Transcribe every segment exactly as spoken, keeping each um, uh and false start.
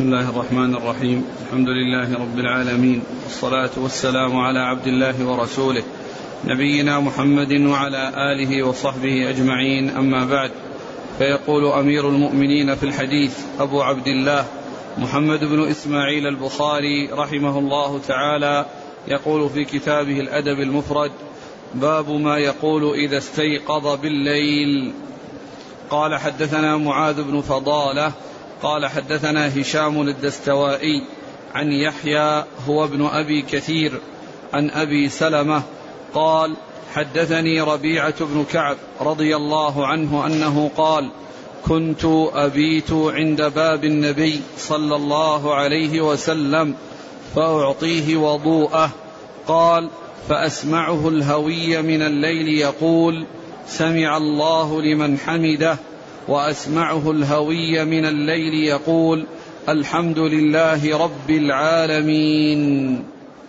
بسم الله الرحمن الرحيم. الحمد لله رب العالمين، والصلاة والسلام على عبد الله ورسوله نبينا محمد وعلى آله وصحبه أجمعين، أما بعد. فيقول أمير المؤمنين في الحديث أبو عبد الله محمد بن إسماعيل البخاري رحمه الله تعالى، يقول في كتابه الأدب المفرد: باب ما يقول إذا استيقظ بالليل. قال: حدثنا معاذ بن فضالة قال حدثنا هشام الدستوائي عن يحيى هو ابن أبي كثير عن أبي سلمة قال: حدثني ربيعة بن كعب رضي الله عنه أنه قال: كنت أبيت عند باب النبي صلى الله عليه وسلم فأعطيه وضوءه. قال: فأسمعه الهوي من الليل يقول: سمع الله لمن حمده، وأسمعه الهوي من الليل يقول: الحمد لله رب العالمين.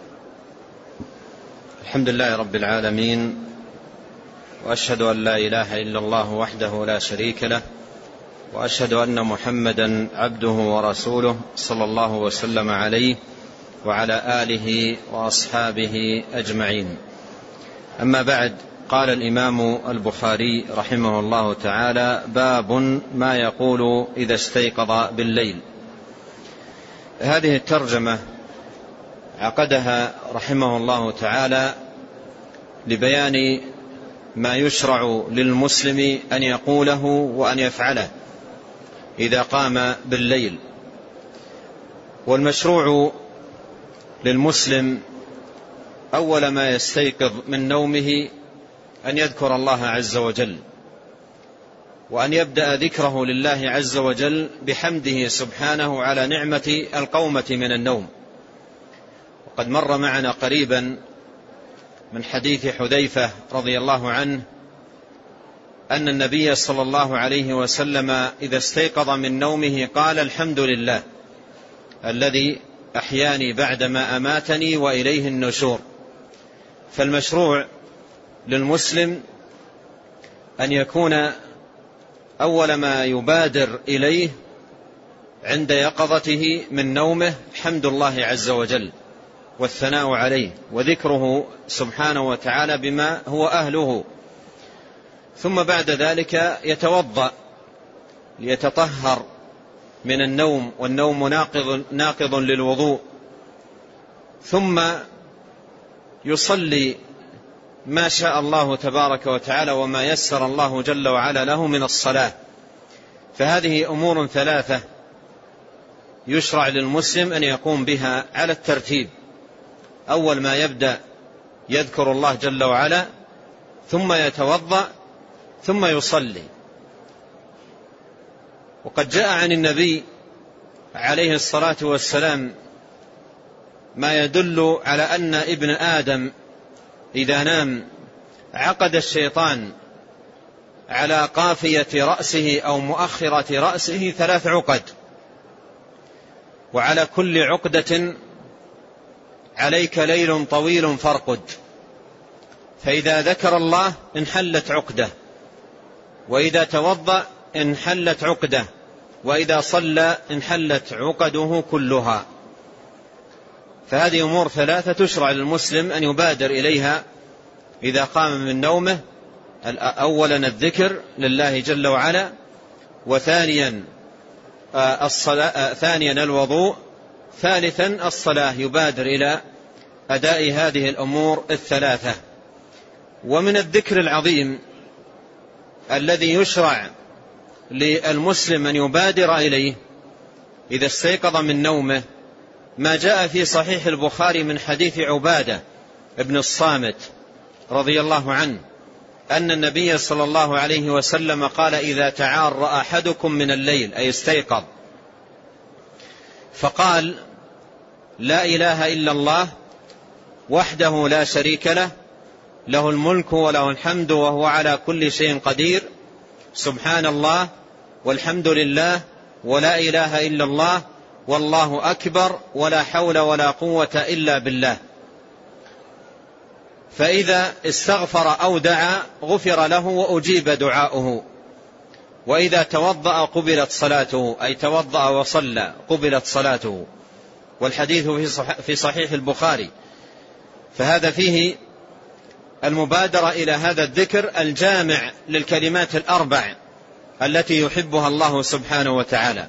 الحمد لله رب العالمين، وأشهد أن لا إله إلا الله وحده لا شريك له، وأشهد أن محمدا عبده ورسوله صلى الله وسلم عليه وعلى آله وأصحابه أجمعين. أما بعد، قال الإمام البخاري رحمه الله تعالى: باب ما يقول إذا استيقظ بالليل. هذه الترجمة عقدها رحمه الله تعالى لبيان ما يشرع للمسلم أن يقوله وأن يفعله إذا قام بالليل. والمشروع للمسلم أول ما يستيقظ من نومه أن يذكر الله عز وجل، وأن يبدأ ذكره لله عز وجل بحمده سبحانه على نعمة القومة من النوم. وقد مر معنا قريبا من حديث حذيفة رضي الله عنه أن النبي صلى الله عليه وسلم إذا استيقظ من نومه قال: الحمد لله الذي أحياني بعدما أماتني وإليه النشور. فالمشروع للمسلم أن يكون أول ما يبادر إليه عند يقظته من نومه حمد الله عز وجل والثناء عليه وذكره سبحانه وتعالى بما هو أهله. ثم بعد ذلك يتوضأ ليتطهر من النوم، والنوم ناقض, ناقض للوضوء. ثم يصلي ما شاء الله تبارك وتعالى وما يسر الله جل وعلا له من الصلاة. فهذه أمور ثلاثة يشرع للمسلم أن يقوم بها على الترتيب. أول ما يبدأ يذكر الله جل وعلا، ثم يتوضأ، ثم يصلي. وقد جاء عن النبي عليه الصلاة والسلام ما يدل على أن ابن آدم إذا نام عقد الشيطان على قافية رأسه أو مؤخرة رأسه ثلاث عقد، وعلى كل عقدة عليك ليل طويل فارقد. فإذا ذكر الله انحلت عقدة، وإذا توضأ انحلت عقدة، وإذا صلى انحلت عقده كلها. فهذه أمور ثلاثة تشرع للمسلم أن يبادر إليها إذا قام من نومه. أولا الذكر لله جل وعلا، وثانيا الصلاة، ثانيا الوضوء، ثالثا الصلاة. يبادر إلى أداء هذه الأمور الثلاثة. ومن الذكر العظيم الذي يشرع للمسلم أن يبادر إليه إذا استيقظ من نومه ما جاء في صحيح البخاري من حديث عبادة ابن الصامت رضي الله عنه أن النبي صلى الله عليه وسلم قال: إذا تعار أحدكم من الليل، أي استيقظ، فقال: لا إله إلا الله وحده لا شريك له، له الملك وله الحمد وهو على كل شيء قدير، سبحان الله والحمد لله ولا إله إلا الله والله أكبر ولا حول ولا قوة إلا بالله. فإذا استغفر أو دعا غفر له وأجيب دعاؤه. وإذا توضأ قبلت صلاته، أي توضأ وصلى قبلت صلاته، والحديث في صحيح البخاري. فهذا فيه المبادرة إلى هذا الذكر الجامع للكلمات الأربع التي يحبها الله سبحانه وتعالى.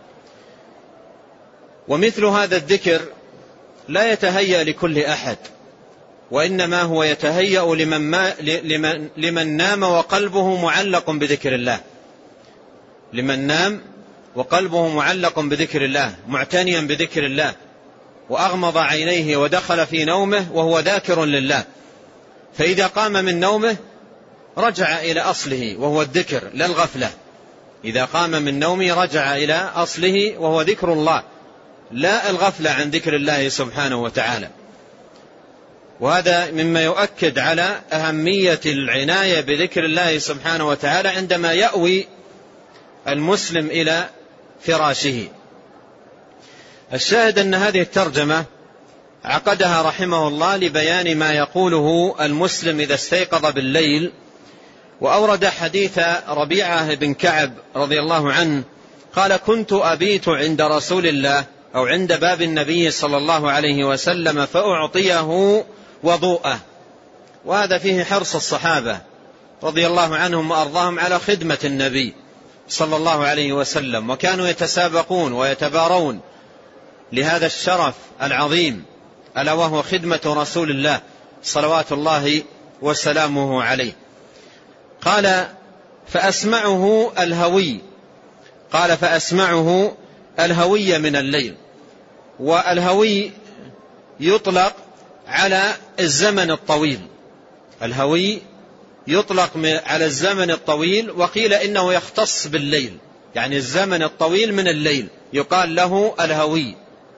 ومثل هذا الذكر لا يتهيأ لكل أحد، وإنما هو يتهيأ لمن, ما لمن, لمن نام وقلبه معلق بذكر الله، لمن نام وقلبه معلق بذكر الله، معتنيا بذكر الله، وأغمض عينيه ودخل في نومه وهو ذاكر لله، فإذا قام من نومه رجع إلى أصله وهو الذكر لا الغفلة. إذا قام من نومه رجع إلى أصله وهو ذكر الله لا الغفلة عن ذكر الله سبحانه وتعالى. وهذا مما يؤكد على أهمية العناية بذكر الله سبحانه وتعالى عندما يأوي المسلم إلى فراشه. الشاهد أن هذه الترجمة عقدها رحمه الله لبيان ما يقوله المسلم إذا استيقظ بالليل، وأورد حديث ربيعة بن كعب رضي الله عنه قال: كنت أبيت عند رسول الله أو عند باب النبي صلى الله عليه وسلم فأعطيه وضوءه. وهذا فيه حرص الصحابة رضي الله عنهم وأرضاهم على خدمة النبي صلى الله عليه وسلم، وكانوا يتسابقون ويتبارون لهذا الشرف العظيم ألا وهو خدمة رسول الله صلوات الله وسلامه عليه. قال: فأسمعه الهوي قال فأسمعه الهوي من الليل. والهوي يطلق على الزمن الطويل، الهوي يطلق على الزمن الطويل، وقيل إنه يختص بالليل، يعني الزمن الطويل من الليل يقال له الهوي.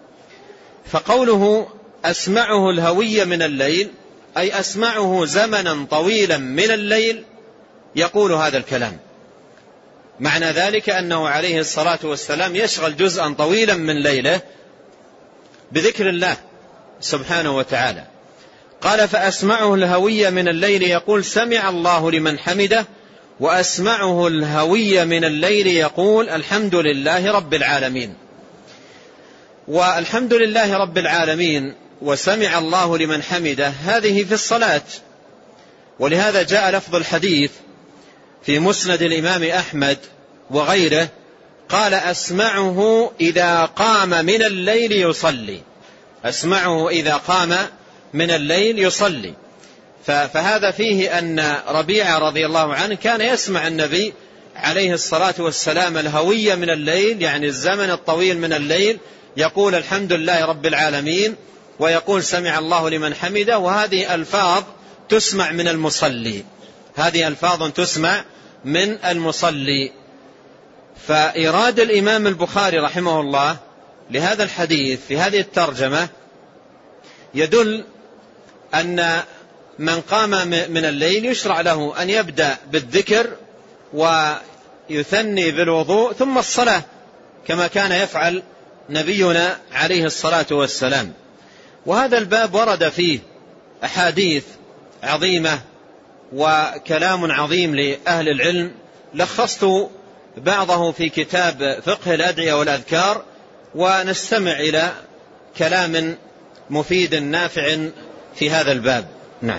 فقوله أسمعه الهوي من الليل أي أسمعه زمنا طويلا من الليل يقول هذا الكلام. معنى ذلك أنه عليه الصلاة والسلام يشغل جزءا طويلا من ليله بذكر الله سبحانه وتعالى. قال: فأسمعه الهوي من الليل يقول سمع الله لمن حمده، وأسمعه الهوي من الليل يقول الحمد لله رب العالمين. والحمد لله رب العالمين وسمع الله لمن حمده هذه في الصلاة، ولهذا جاء لفظ الحديث في مسند الإمام أحمد وغيره قال: أسمعه إذا قام من الليل يصلي، أسمعه إذا قام من الليل يصلي. فهذا فيه أن ربيعة رضي الله عنه كان يسمع النبي عليه الصلاة والسلام الهوية من الليل، يعني الزمن الطويل من الليل، يقول الحمد لله رب العالمين ويقول سمع الله لمن حمده. وهذه ألفاظ تسمع من المصلي، هذه ألفاظ تسمع من المصلي. فإراد الإمام البخاري رحمه الله لهذا الحديث في هذه الترجمة يدل أن من قام من الليل يشرع له أن يبدأ بالذكر ويثني بالوضوء ثم الصلاة كما كان يفعل نبينا عليه الصلاة والسلام. وهذا الباب ورد فيه أحاديث عظيمة وكلام عظيم لأهل العلم، لخصت بعضه في كتاب فقه الأدعية والأذكار، ونستمع إلى كلام مفيد نافع في هذا الباب. نعم.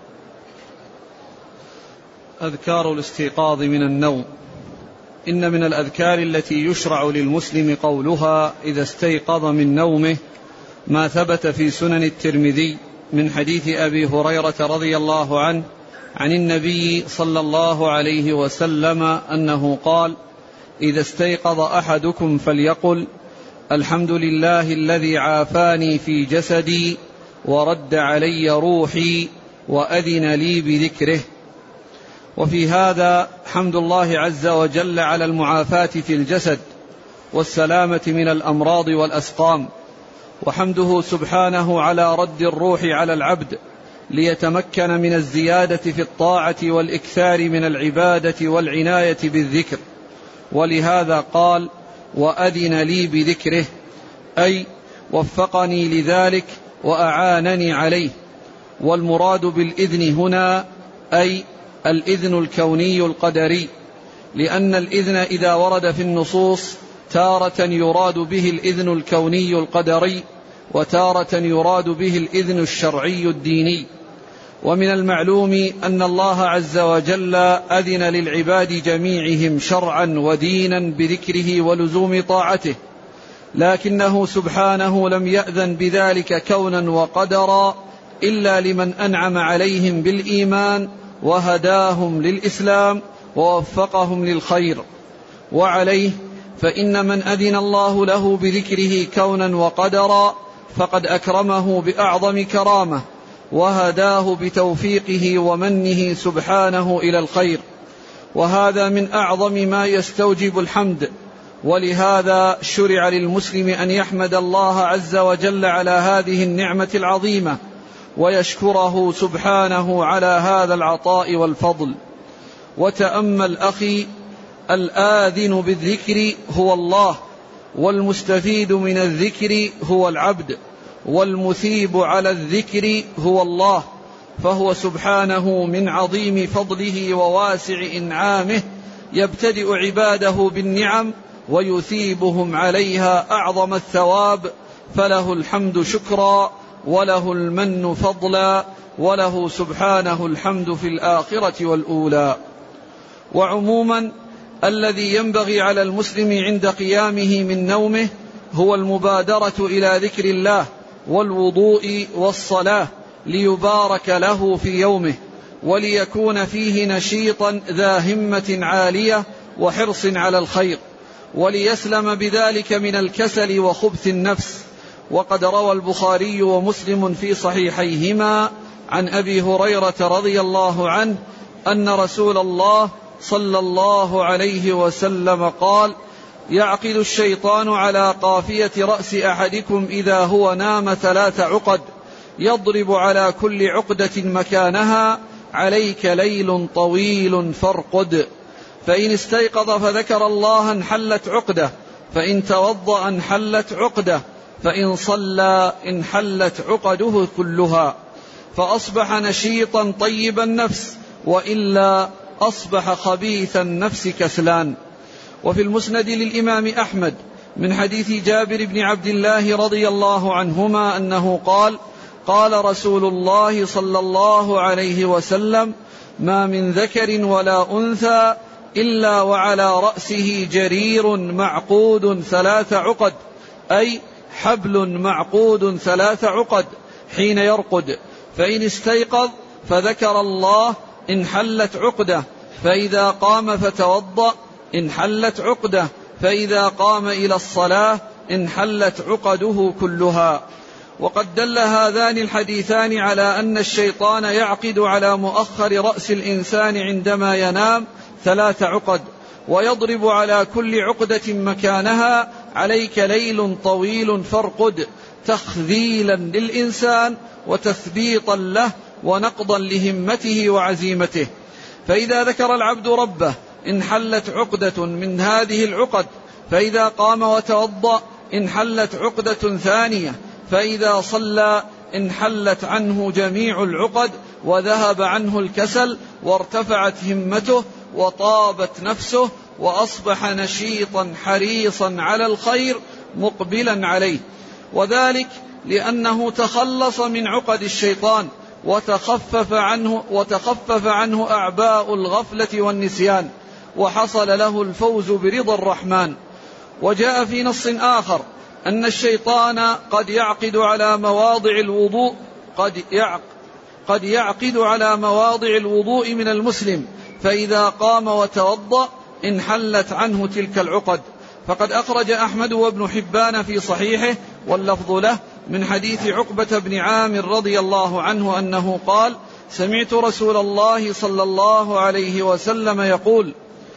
أذكار الاستيقاظ من النوم. إن من الأذكار التي يشرع للمسلم قولها إذا استيقظ من نومه ما ثبت في سنن الترمذي من حديث أبي هريرة رضي الله عنه عن النبي صلى الله عليه وسلم أنه قال: إذا استيقظ أحدكم فليقل الحمد لله الذي عافاني في جسدي ورد علي روحي وأذن لي بذكره. وفي هذا حمد الله عز وجل على المعافاة في الجسد والسلامة من الأمراض والأسقام، وحمده سبحانه على رد الروح على العبد ليتمكن من الزيادة في الطاعة والإكثار من العبادة والعناية بالذكر. ولهذا قال: وأذن لي بذكره، أي وفقني لذلك وأعانني عليه. والمراد بالإذن هنا أي الإذن الكوني القدري، لأن الإذن إذا ورد في النصوص تارة يراد به الإذن الكوني القدري، وتارة يراد به الإذن الشرعي الديني. ومن المعلوم أن الله عز وجل أذن للعباد جميعهم شرعا ودينا بذكره ولزوم طاعته، لكنه سبحانه لم يأذن بذلك كونا وقدرا إلا لمن أنعم عليهم بالإيمان وهداهم للإسلام ووفقهم للخير. وعليه فإن من أذن الله له بذكره كونا وقدرا فقد أكرمه بأعظم كرامة، وهداه بتوفيقه ومنه سبحانه إلى الخير، وهذا من أعظم ما يستوجب الحمد. ولهذا شرع للمسلم أن يحمد الله عز وجل على هذه النعمة العظيمة، ويشكره سبحانه على هذا العطاء والفضل. وتأمل أخي، الآذن بالذكر هو الله، والمستفيد من الذكر هو العبد، والمثيب على الذكر هو الله، فهو سبحانه من عظيم فضله وواسع إنعامه يبتدئ عباده بالنعم ويثيبهم عليها أعظم الثواب، فله الحمد شكرا، وله المن فضلا، وله سبحانه الحمد في الآخرة والأولى. وعموما الذي ينبغي على المسلم عند قيامه من نومه هو المبادرة إلى ذكر الله والوضوء والصلاة ليبارك له في يومه، وليكون فيه نشيطا ذا همة عالية وحرص على الخير، وليسلم بذلك من الكسل وخبث النفس. وقد روى البخاري ومسلم في صحيحيهما عن أبي هريرة رضي الله عنه أن رسول الله صلى الله عليه وسلم قال: يعقد الشيطان على قافية رأس أحدكم إذا هو نام ثلاث عقد، يضرب على كل عقدة مكانها: عليك ليل طويل فارقد. فإن استيقظ فذكر الله انحلت عقدة، فإن توضأ انحلت عقدة، فإن صلى انحلت عقده كلها، فأصبح نشيطا طيب النفس، وإلا أصبح خبيث النفس كسلان. وفي المسند للإمام أحمد من حديث جابر بن عبد الله رضي الله عنهما أنه قال: قال رسول الله صلى الله عليه وسلم: ما من ذكر ولا أنثى إلا وعلى رأسه جرير معقود ثلاث عقد، أي حبل معقود ثلاث عقد حين يرقد، فإن استيقظ فذكر الله انحلت عقدة، فإذا قام فتوضأ انحلت عقدة، فإذا قام إلى الصلاة انحلت عقده كلها. وقد دل هذان الحديثان على أن الشيطان يعقد على مؤخر رأس الإنسان عندما ينام ثلاث عقد، ويضرب على كل عقدة مكانها: عليك ليل طويل فارقد، تخذيلا للإنسان وتثبيطا له ونقضا لهمته وعزيمته. فإذا ذكر العبد ربه انحلت عقدة من هذه العقد، فإذا قام وتوضأ انحلت عقدة ثانية، فإذا صلى انحلت عنه جميع العقد وذهب عنه الكسل وارتفعت همته وطابت نفسه، وأصبح نشيطا حريصا على الخير مقبلا عليه، وذلك لأنه تخلص من عقد الشيطان وتخفف عنه, وتخفف عنه أعباء الغفلة والنسيان، وحصل له الفوز برضا الرحمن. وجاء في نص آخر أن الشيطان قد يعقد على مواضع الوضوء قد يعق قد يعقد على مواضع الوضوء من المسلم، فإذا قام وتوضأ انحلت عنه تلك العقد. فقد أخرج أحمد وابن حبان في صحيحه واللفظ له من حديث عقبة بن عامر رضي الله عنه أنه قال: سمعت رسول الله صلى الله عليه وسلم يقول: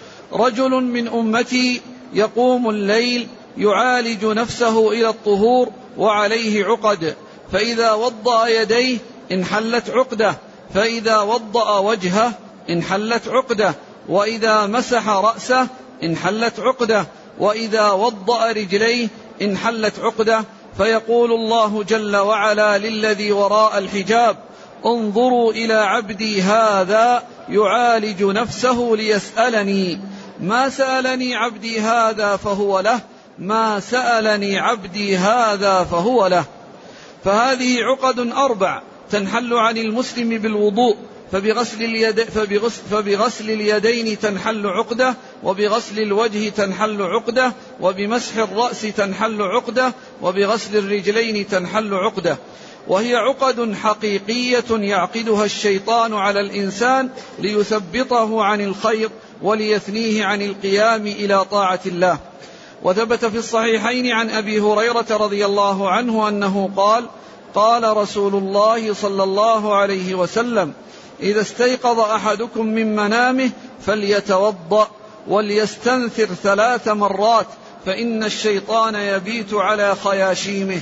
رجل من أمتي يقوم الليل يعالج نفسه إلى الطهور وعليه عقد، فإذا وضأ يديه انحلت عقدة، فإذا وضأ وجهه انحلت عقدة، وإذا مسح رأسه انحلت عقدة، وإذا وضأ رجليه انحلت عقدة. فيقول الله جل وعلا للذي وراء الحجاب: انظروا إلى عبدي هذا يعالج نفسه ليسألني، ما سألني عبدي هذا فهو له، ما سألني عبدي هذا فهو له. فهذه عقد أربع تنحل عن المسلم بالوضوء، فبغسل, اليد فبغسل, فبغسل اليدين تنحل عقدة، وبغسل الوجه تنحل عقدة، وبمسح الرأس تنحل عقدة، وبغسل الرجلين تنحل عقدة. وهي عقد حقيقية يعقدها الشيطان على الإنسان ليثبطه عن الخير وليثنيه عن القيام إلى طاعة الله. وثبت في الصحيحين عن أبي هريرة رضي الله عنه أنه قال: قال رسول الله صلى الله عليه وسلم: إذا استيقظ أحدكم من منامه فليتوضأ وليستنثر ثلاث مرات، فإن الشيطان يبيت على خياشيمه.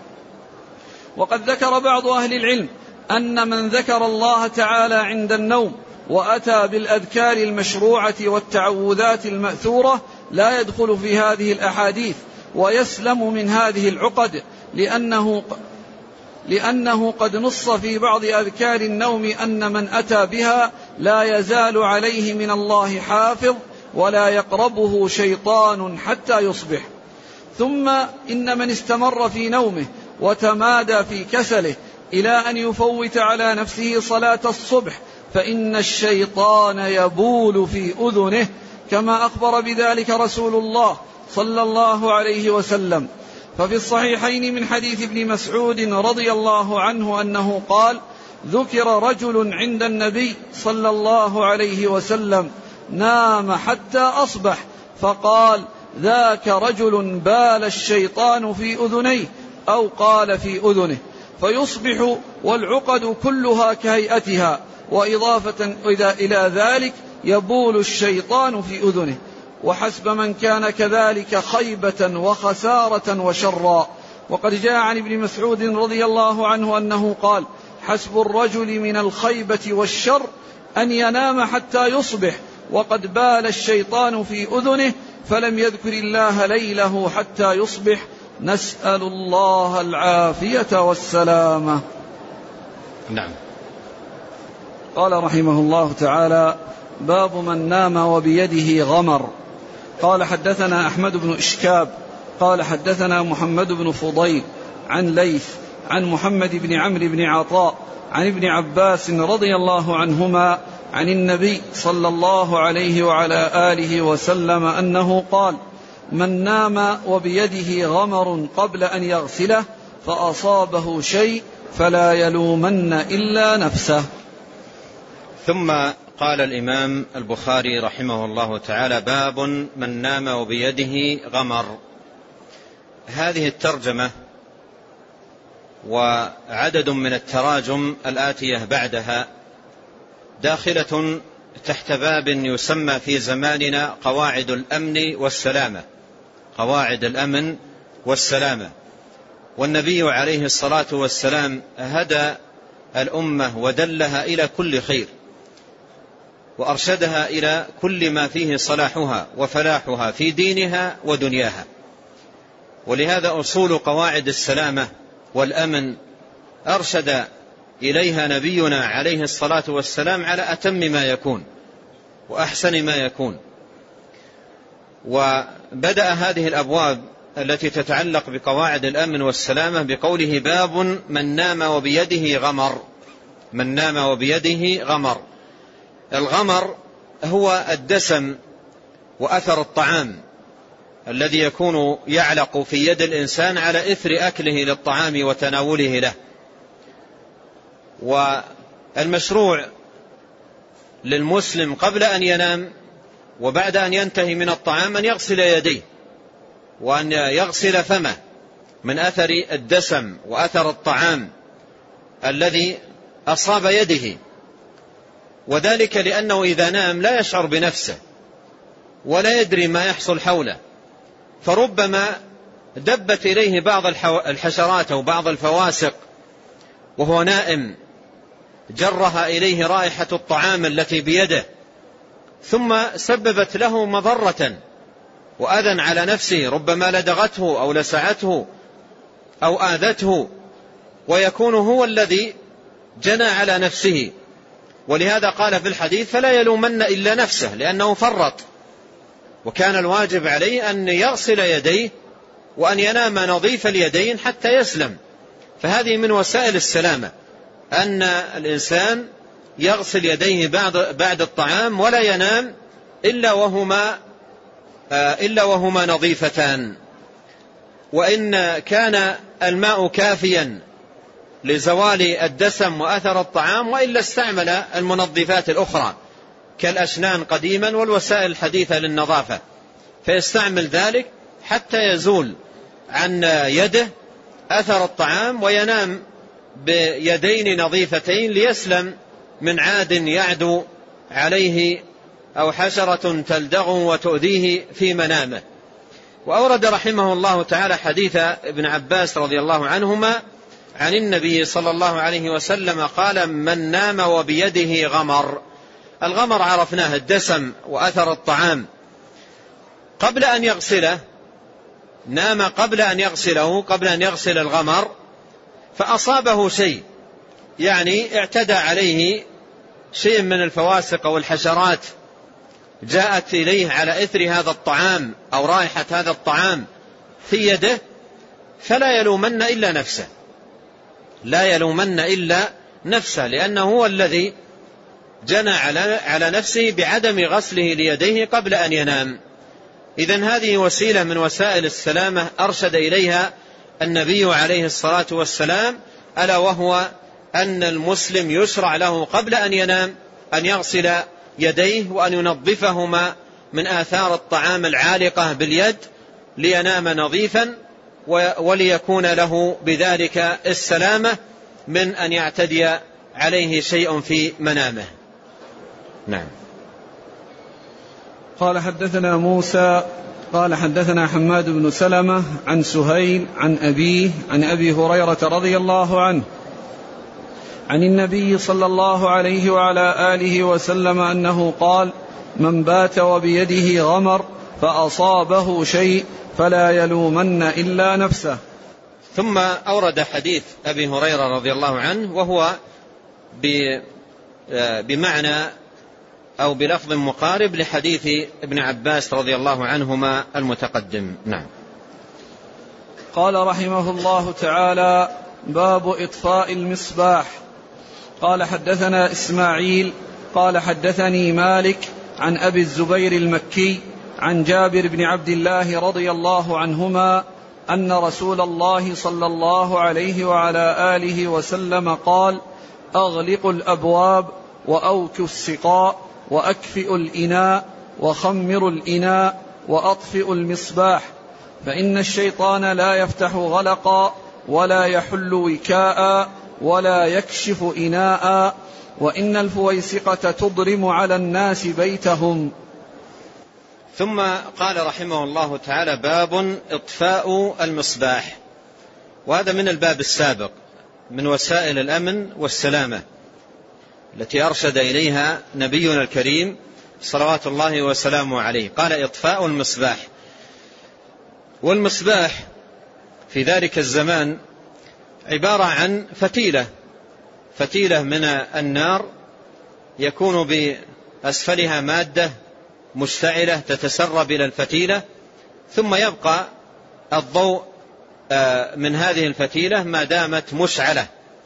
وقد ذكر بعض أهل العلم أن من ذكر الله تعالى عند النوم وأتى بالأذكار المشروعة والتعوذات المأثورة لا يدخل في هذه الأحاديث ويسلم من هذه العقد، لأنه لأنه قد نص في بعض أذكار النوم أن من أتى بها لا يزال عليه من الله حافظ ولا يقربه شيطان حتى يصبح. ثم إن من استمر في نومه وتمادى في كسله إلى أن يفوت على نفسه صلاة الصبح فإن الشيطان يبول في أذنه، كما أخبر بذلك رسول الله صلى الله عليه وسلم. ففي الصحيحين من حديث ابن مسعود رضي الله عنه أنه قال: ذكر رجل عند النبي صلى الله عليه وسلم نام حتى أصبح، فقال: ذاك رجل بال الشيطان في أذنيه، أو قال في أذنه، فيصبح والعقد كلها كهيئتها، وإضافة إلى ذلك يبول الشيطان في أذنه. وحسب من كان كذلك خيبة وخسارة وشرا. وقد جاء عن ابن مسعود رضي الله عنه أنه قال: حسب الرجل من الخيبة والشر أن ينام حتى يصبح وقد بال الشيطان في أذنه فلم يذكر الله ليله حتى يصبح، نسأل الله العافية والسلامة. نعم. قال رحمه الله تعالى: باب من نام وبيده غمر. قال: حدثنا أحمد بن إشكاب قال حدثنا محمد بن فضيل عن ليث عن محمد بن عمرو بن عطاء عن ابن عباس رضي الله عنهما عن النبي صلى الله عليه وعلى آله وسلم أنه قال: من نام وبيده غمر قبل أن يغسله فأصابه شيء فلا يلومن إلا نفسه. ثم قال الإمام البخاري رحمه الله تعالى: باب من نام وبيده غمر. هذه الترجمة وعدد من التراجم الآتية بعدها داخلة تحت باب يسمى في زماننا قواعد الأمن والسلامة، قواعد الأمن والسلامة. والنبي عليه الصلاة والسلام هدى الأمة ودلها إلى كل خير، وأرشدها إلى كل ما فيه صلاحها وفلاحها في دينها ودنياها. ولهذا أصول قواعد السلامة والأمن أرشد إليها نبينا عليه الصلاة والسلام على أتم ما يكون وأحسن ما يكون. وبدأ هذه الأبواب التي تتعلق بقواعد الأمن والسلامة بقوله: باب من نام وبيده غمر. من نام وبيده غمر. الغمر هو الدسم وأثر الطعام الذي يكون يعلق في يد الإنسان على إثر أكله للطعام وتناوله له. والمشروع للمسلم قبل أن ينام وبعد أن ينتهي من الطعام أن يغسل يديه وأن يغسل فمه من أثر الدسم وأثر الطعام الذي أصاب يده، وذلك لأنه إذا نام لا يشعر بنفسه ولا يدري ما يحصل حوله، فربما دبت إليه بعض الحشرات أو بعض الفواسق وهو نائم، جرها إليه رائحة الطعام التي بيده، ثم سببت له مضرة وأذى على نفسه، ربما لدغته أو لسعته أو آذته، ويكون هو الذي جنى على نفسه. ولهذا قال في الحديث: فلا يلومن إلا نفسه، لأنه فرط وكان الواجب عليه أن يغسل يديه وأن ينام نظيف اليدين حتى يسلم. فهذه من وسائل السلامة أن الإنسان يغسل يديه بعد بعد الطعام ولا ينام إلا وهما إلا وهما نظيفتان. وإن كان الماء كافيا لزوال الدسم وأثر الطعام وإلا استعمل المنظفات الأخرى كالأسنان قديما والوسائل الحديثة للنظافة، فيستعمل ذلك حتى يزول عن يده أثر الطعام وينام بيدين نظيفتين ليسلم من عاد يعدو عليه أو حشرة تلدغه وتؤذيه في منامه. وأورد رحمه الله تعالى حديث ابن عباس رضي الله عنهما عن النبي صلى الله عليه وسلم قال: من نام وبيده غمر. الغمر عرفناه الدسم وأثر الطعام، قبل أن يغسله، نام قبل أن يغسله، قبل أن يغسل الغمر، فأصابه شيء، يعني اعتدى عليه شيء من الفواسق أو الحشرات جاءت إليه على إثر هذا الطعام أو رائحة هذا الطعام في يده، فلا يلومن إلا نفسه، لا يلومن إلا نفسه، لأنه هو الذي جنى على على نفسه بعدم غسله ليديه قبل أن ينام. إذن هذه وسيلة من وسائل السلامة أرشد إليها النبي عليه الصلاة والسلام، ألا وهو أن المسلم يشرع له قبل أن ينام أن يغسل يديه وأن ينظفهما من آثار الطعام العالقة باليد لينام نظيفا وليكون له بذلك السلامة من أن يعتدي عليه شيء في منامه. نعم. قال حدثنا موسى قال حدثنا حماد بن سلمة عن سهيل عن أبيه عن أبي هريرة رضي الله عنه عن النبي صلى الله عليه وعلى آله وسلم أنه قال: من بات وبيده غمر فأصابه شيء فلا يلومن إلا نفسه. ثم أورد حديث أبي هريرة رضي الله عنه وهو بمعنى أو بلفظ مقارب لحديث ابن عباس رضي الله عنهما المتقدم. نعم. قال رحمه الله تعالى: باب إطفاء المصباح. قال حدثنا إسماعيل قال حدثني مالك عن أبي الزبير المكي عن جابر بن عبد الله رضي الله عنهما أن رسول الله صلى الله عليه وعلى آله وسلم قال: أغلقوا الأبواب وأوكوا السقاء وأكفئوا الإناء وخمروا الإناء وأطفئوا المصباح، فإن الشيطان لا يفتح غلقا ولا يحل وكاء ولا يكشف إناء، وإن الفويسقة تضرم على الناس بيتهم. ثم قال رحمه الله تعالى: باب إطفاء المصباح. وهذا من الباب السابق من وسائل الأمن والسلامة التي أرشد إليها نبينا الكريم صلوات الله وسلامه عليه. قال: إطفاء المصباح. والمصباح في ذلك الزمان عبارة عن فتيلة فتيلة من النار يكون بأسفلها مادة مشتعلة تتسرب إلى الفتيلة، ثم يبقى الضوء من هذه الفتيلة ما دامت مشعلة.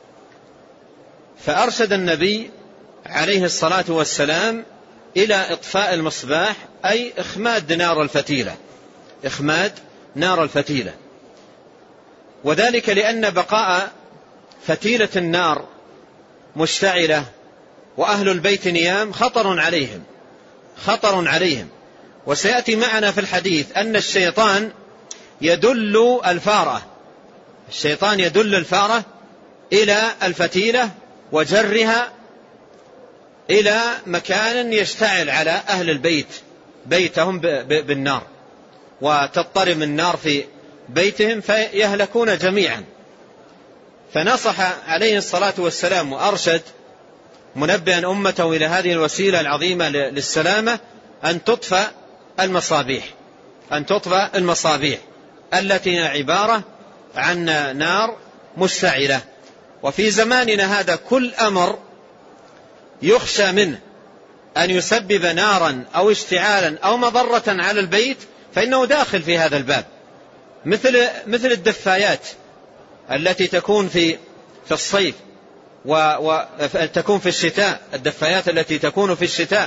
فأرشد النبي عليه الصلاة والسلام إلى إطفاء المصباح، أي إخماد نار الفتيلة، إخماد نار الفتيلة. وذلك لأن بقاء فتيلة النار مشتعلة وأهل البيت نيام خطر عليهم خطر عليهم وسيأتي معنا في الحديث أن الشيطان يدل الفارة الشيطان يدل الفارة إلى الفتيلة وجرها إلى مكان يشتعل على أهل البيت بيتهم بالنار، وتضطرم النار في بيتهم فيهلكون جميعا. فنصح عليه الصلاة والسلام وأرشد منبئا أمته إلى هذه الوسيلة العظيمة للسلامة أن تطفأ المصابيح أن تطفأ المصابيح التي هي عبارة عن نار مشتعلة. وفي زماننا هذا كل أمر يخشى منه أن يسبب نارا أو اشتعالا أو مضرة على البيت فإنه داخل في هذا الباب، مثل مثل الدفايات التي تكون في في الصيف وتكون في الشتاء، الدفايات التي تكون في الشتاء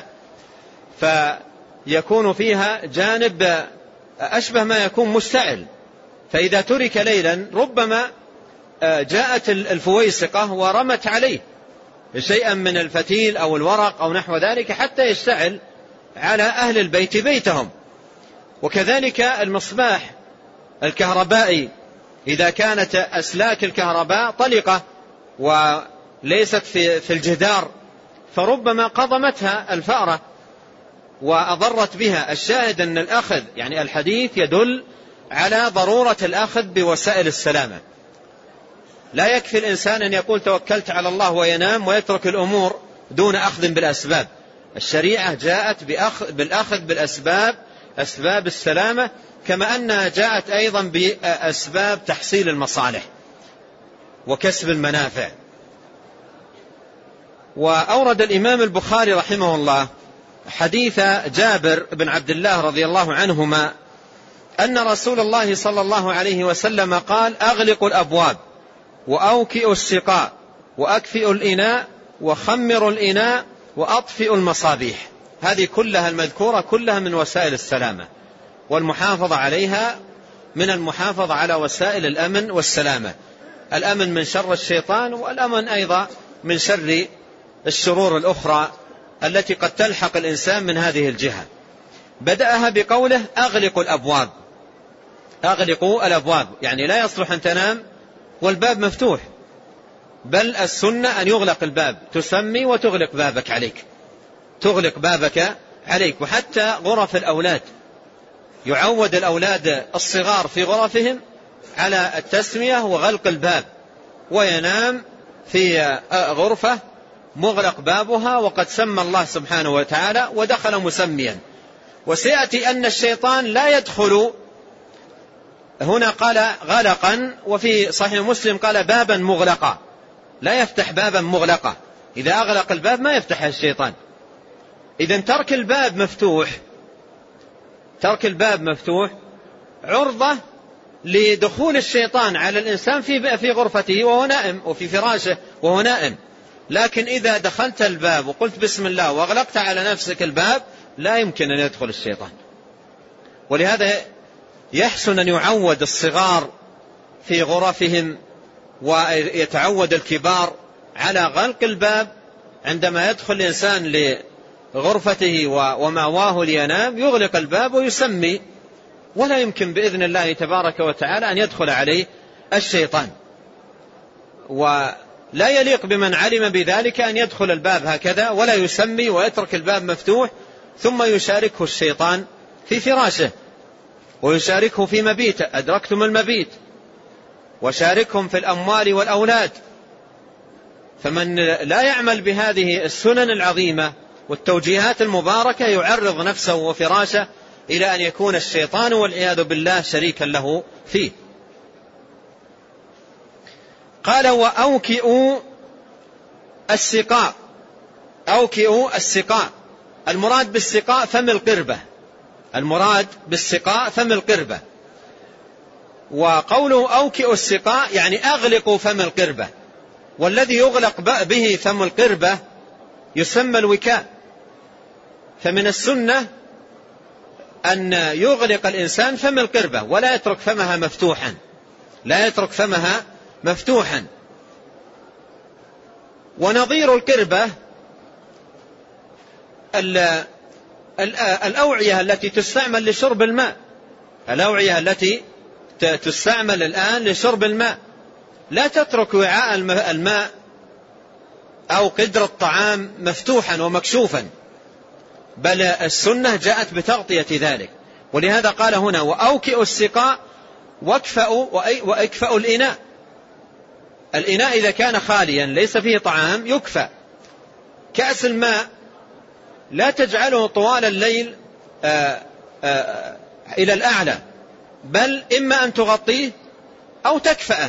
فيكون فيها جانب أشبه ما يكون مشتعل، فإذا ترك ليلا ربما جاءت الفويسقة ورمت عليه شيئا من الفتيل أو الورق أو نحو ذلك حتى يشتعل على أهل البيت بيتهم. وكذلك المصباح الكهربائي إذا كانت أسلاك الكهرباء طلقة وليست في في الجدار فربما قضمتها الفأرة وأضرت بها. الشاهد أن الأخذ يعني الحديث يدل على ضرورة الأخذ بوسائل السلامة. لا يكفي الإنسان أن يقول توكلت على الله وينام ويترك الأمور دون أخذ بالأسباب. الشريعة جاءت بالأخذ بالأسباب، أسباب السلامة، كما أنها جاءت أيضا بأسباب تحصيل المصالح وكسب المنافع. وأورد الإمام البخاري رحمه الله حديث جابر بن عبد الله رضي الله عنهما أن رسول الله صلى الله عليه وسلم قال: أغلقوا الأبواب وأوكئوا السقاء وأكفئوا الإناء وخمروا الإناء وأطفئوا المصابيح. هذه كلها المذكورة كلها من وسائل السلامة، والمحافظة عليها من المحافظة على وسائل الأمن والسلامة، الأمن من شر الشيطان والأمن أيضا من شر الشرور الأخرى التي قد تلحق الإنسان من هذه الجهة. بدأها بقوله: أغلقوا الأبواب. أغلقوا الأبواب يعني لا يصلح أن تنام والباب مفتوح، بل السنة أن يغلق الباب، تسمي وتغلق بابك عليك، تغلق بابك عليك. وحتى غرف الأولاد يعود الأولاد الصغار في غرفهم على التسمية وغلق الباب، وينام في غرفة مغلق بابها وقد سمى الله سبحانه وتعالى ودخل مسميا. وسيأتي أن الشيطان لا يدخل، هنا قال غلقا، وفي صحيح مسلم قال بابا مغلقا، لا يفتح بابا مغلقا. إذا أغلق الباب ما يفتح الشيطان. إذن ترك الباب مفتوح، ترك الباب مفتوح عرضة لدخول الشيطان على الإنسان في في غرفته وهو نائم وفي فراشه وهو نائم. لكن إذا دخلت الباب وقلت بسم الله وأغلقت على نفسك الباب لا يمكن أن يدخل الشيطان. ولهذا يحسن أن يعود الصغار في غرفهم ويتعود الكبار على غلق الباب. عندما يدخل الإنسان لغرفته ومأواه لينام يغلق الباب ويسمي، ولا يمكن بإذن الله تبارك وتعالى أن يدخل عليه الشيطان. ولا يليق بمن علم بذلك أن يدخل الباب هكذا ولا يسمي ويترك الباب مفتوح ثم يشاركه الشيطان في فراشه ويشاركه في مبيته. أدركتم المبيت، وشاركهم في الأموال والأولاد. فمن لا يعمل بهذه السنن العظيمة والتوجيهات المباركة يعرض نفسه وفراشه إلى أن يكون الشيطان والعياذ بالله شريكا له فيه. قال: وأوكئوا السقاء. أوكئوا السقاء، المراد بالسقاء فم القربة، المراد بالسقاء فم القربة. وقوله أوكئوا السقاء يعني أغلقوا فم القربة، والذي يغلق به فم القربة يسمى الوكاء. فمن السنة أن يغلق الإنسان فم القربة ولا يترك فمها مفتوحا، لا يترك فمها مفتوحا. ونظير القربة الأوعية التي تستعمل لشرب الماء، الأوعية التي تستعمل الآن لشرب الماء. لا تترك وعاء الماء أو قدر الطعام مفتوحا ومكشوفا، بل السنة جاءت بتغطية ذلك. ولهذا قال هنا: وأوكئوا السقاء واكفأوا واكفأوا الإناء. الإناء إذا كان خاليا ليس فيه طعام يكفأ. كأس الماء لا تجعله طوال الليل آآ آآ إلى الأعلى، بل إما أن تغطيه أو تكفأه،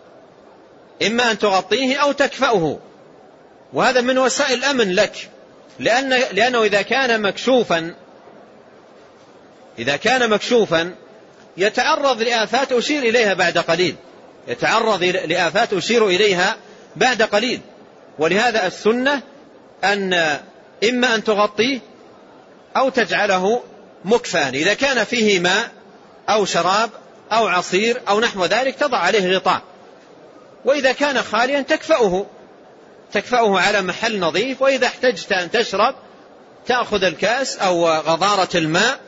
إما أن تغطيه أو تكفأه. وهذا من وسائل الأمن لك، لأن لأنه إذا كان مكشوفا إذا كان مكشوفا يتعرض لآفات أشير إليها بعد قليل يتعرض لآفات أشير إليها بعد قليل. ولهذا السنة أن إما أن تغطيه أو تجعله مكفان، إذا كان فيه ماء أو شراب أو عصير أو نحو ذلك تضع عليه غطاء، وإذا كان خاليا تكفأه تكفأه على محل نظيف، وإذا احتجت أن تشرب تأخذ الكاس أو غضارة الماء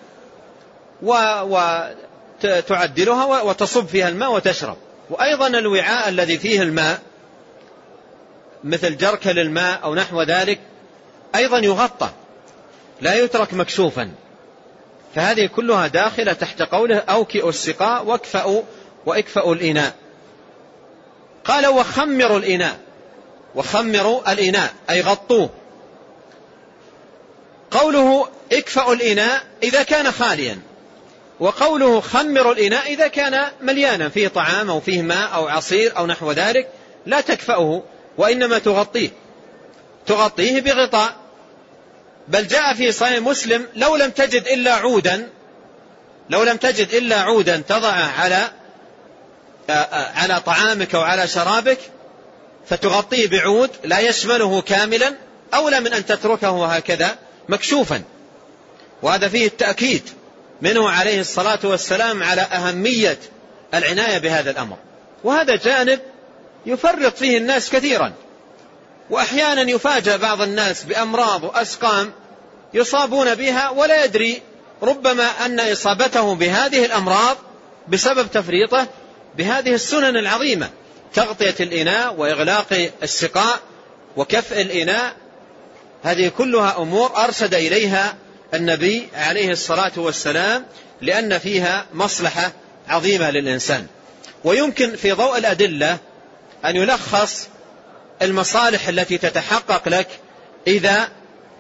وتعدلها وتصب فيها الماء وتشرب. وأيضا الوعاء الذي فيه الماء مثل جركل الماء أو نحو ذلك أيضا يغطى لا يترك مكشوفا، فهذه كلها داخلة تحت قوله أوكئوا السقاء واكفأوا واكفأوا الإناء. قال وخمروا الإناء، وخمروا الإناء أي غطوه. قوله اكفأوا الإناء إذا كان خاليا، وقوله خمروا الإناء إذا كان مليانا فيه طعام أو فيه ماء أو عصير أو نحو ذلك لا تكفأه وإنما تغطيه تغطيه بغطاء. بل جاء في صحيح مسلم لو لم تجد إلا عودا لو لم تجد إلا عودا تضعه على على طعامك أو على شرابك فتغطيه بعود لا يشمله كاملا أولى من أن تتركه هكذا مكشوفا. وهذا فيه التأكيد منه عليه الصلاة والسلام على أهمية العناية بهذا الأمر. وهذا جانب يفرط فيه الناس كثيرا، وأحيانا يفاجأ بعض الناس بأمراض وأسقام يصابون بها ولا يدري ربما أن إصابته بهذه الأمراض بسبب تفريطه بهذه السنن العظيمة، تغطية الإناء وإغلاق السقاء وكفء الإناء. هذه كلها أمور أرشد إليها النبي عليه الصلاة والسلام لأن فيها مصلحة عظيمة للإنسان. ويمكن في ضوء الأدلة أن يلخص المصالح التي تتحقق لك إذا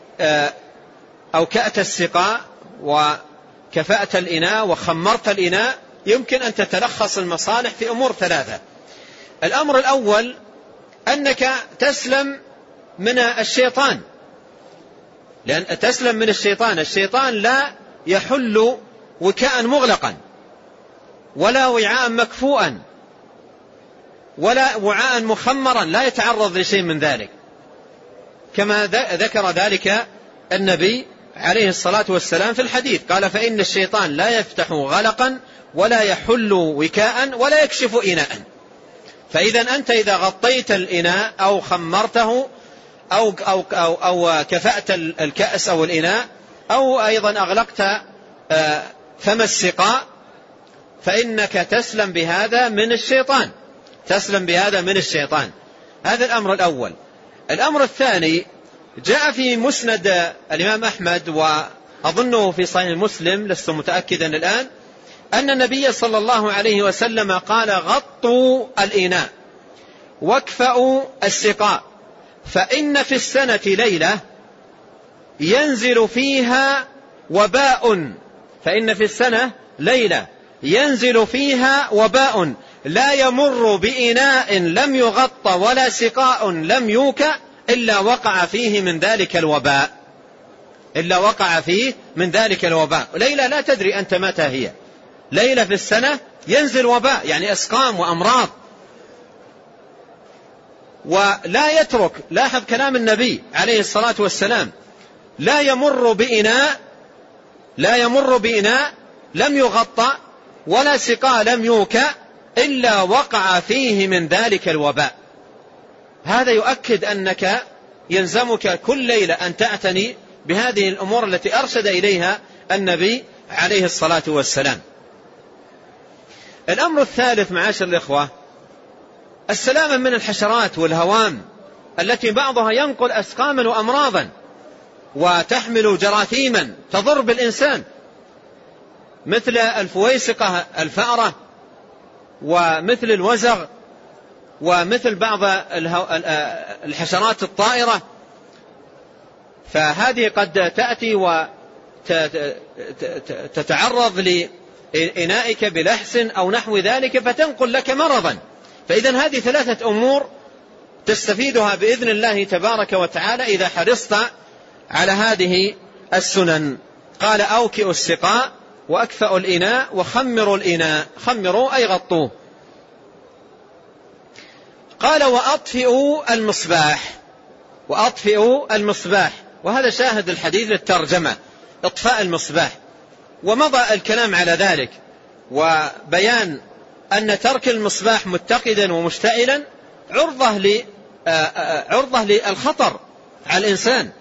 أوكأت السقاء وكفأت الإناء وخمرت الإناء. يمكن أن تتلخص المصالح في أمور ثلاثة. الأمر الأول أنك تسلم من الشيطان، لأن تسلم من الشيطان. الشيطان لا يحل وكاء مغلقا ولا وعاء مكفوءا ولا وعاء مخمرا لا يتعرض لشيء من ذلك، كما ذكر ذلك النبي عليه الصلاة والسلام في الحديث. قال فإن الشيطان لا يفتح غلقا ولا يحل وكاء ولا يكشف إناء. فإذا أنت إذا غطيت الإناء أو خمرته أو, أو, أو, أو كفأت الكأس أو الإناء أو أيضا أغلقت فم السقاء فإنك تسلم بهذا من الشيطان تسلم بهذا من الشيطان. هذا الأمر الأول. الأمر الثاني جاء في مسند الإمام أحمد وأظنه في صحيح مسلم لست متأكدا الآن أن النبي صلى الله عليه وسلم قال غطوا الإناء واكفأوا السقاء فإن في السنة ليلة ينزل فيها وباء فإن في السنة ليلة ينزل فيها وباء لا يمر بإناء لم يغطى ولا سقاء لم يوكأ إلا وقع فيه من ذلك الوباء إلا وقع فيه من ذلك الوباء. ليلة لا تدري أنت متى هي، ليلة في السنة ينزل وباء يعني أسقام وأمراض. ولا يترك، لاحظ كلام النبي عليه الصلاة والسلام، لا يمر بإناء لا يمر بإناء لم يغطى ولا سقاء لم يوكأ إلا وقع فيه من ذلك الوباء. هذا يؤكد أنك يلزمك كل ليلة أن تعتني بهذه الأمور التي أرشد إليها النبي عليه الصلاة والسلام. الأمر الثالث معاشر الإخوة السلامة من الحشرات والهوام التي بعضها ينقل أسقاما وأمراضا وتحمل جراثيما تضر بالإنسان مثل الفويسقة الفأرة ومثل الوزغ ومثل بعض الحشرات الطائرة. فهذه قد تأتي وتتعرض لإنائك بلحس أو نحو ذلك فتنقل لك مرضا. فإذن هذه ثلاثة أمور تستفيدها بإذن الله تبارك وتعالى إذا حرصت على هذه السنن. قال أوكئوا السقاء وأكفأوا الإناء وخمروا الإناء. خمروا أي غطوه. قال وأطفئوا المصباح. وأطفئوا المصباح، وهذا شاهد الحديث للترجمة، إطفاء المصباح، ومضى الكلام على ذلك وبيان أن ترك المصباح متقدا ومشتعلا عرضة عرضة للخطر على الإنسان.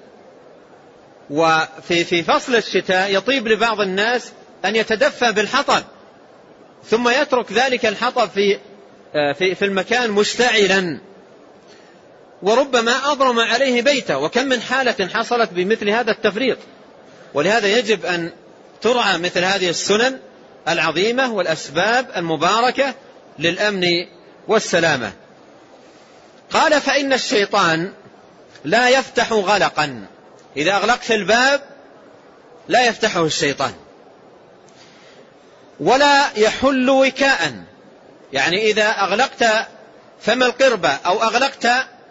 وفي في فصل الشتاء يطيب لبعض الناس أن يتدفى بالحطب ثم يترك ذلك الحطب في في في المكان مشتعلا، وربما أضرم عليه بيته. وكم من حالة حصلت بمثل هذا التفريط. ولهذا يجب أن ترعى مثل هذه السنن العظيمة والأسباب المباركة للأمن والسلامة. قال فإن الشيطان لا يفتح غلقا. إذا أغلقت الباب لا يفتحه الشيطان، ولا يحل وكاء، يعني إذا أغلقت فم القربة أو أغلقت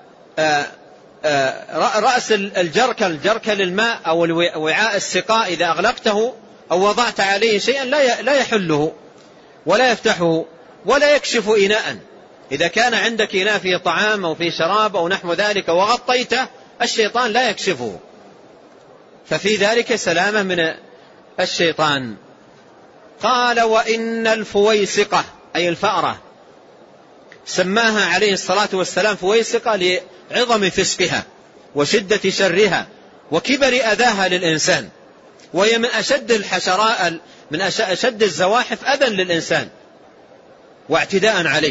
رأس الجركة الجركة للماء أو وعاء السقاء، إذا أغلقته أو وضعت عليه شيئا لا يحله ولا يفتحه ولا يكشف إناء. إذا كان عندك إناء فيه طعام أو فيه شراب أو نحو ذلك وغطيته الشيطان لا يكشفه، ففي ذلك سلامة من الشيطان. قال وإن الفويسقة أي الفأرة سماها عليه الصلاة والسلام فويسقة لعظم فسقها وشدة شرها وكبر أذاها للإنسان، وهي من أشد الحشرات من أشد الزواحف أذى للإنسان واعتداء عليه،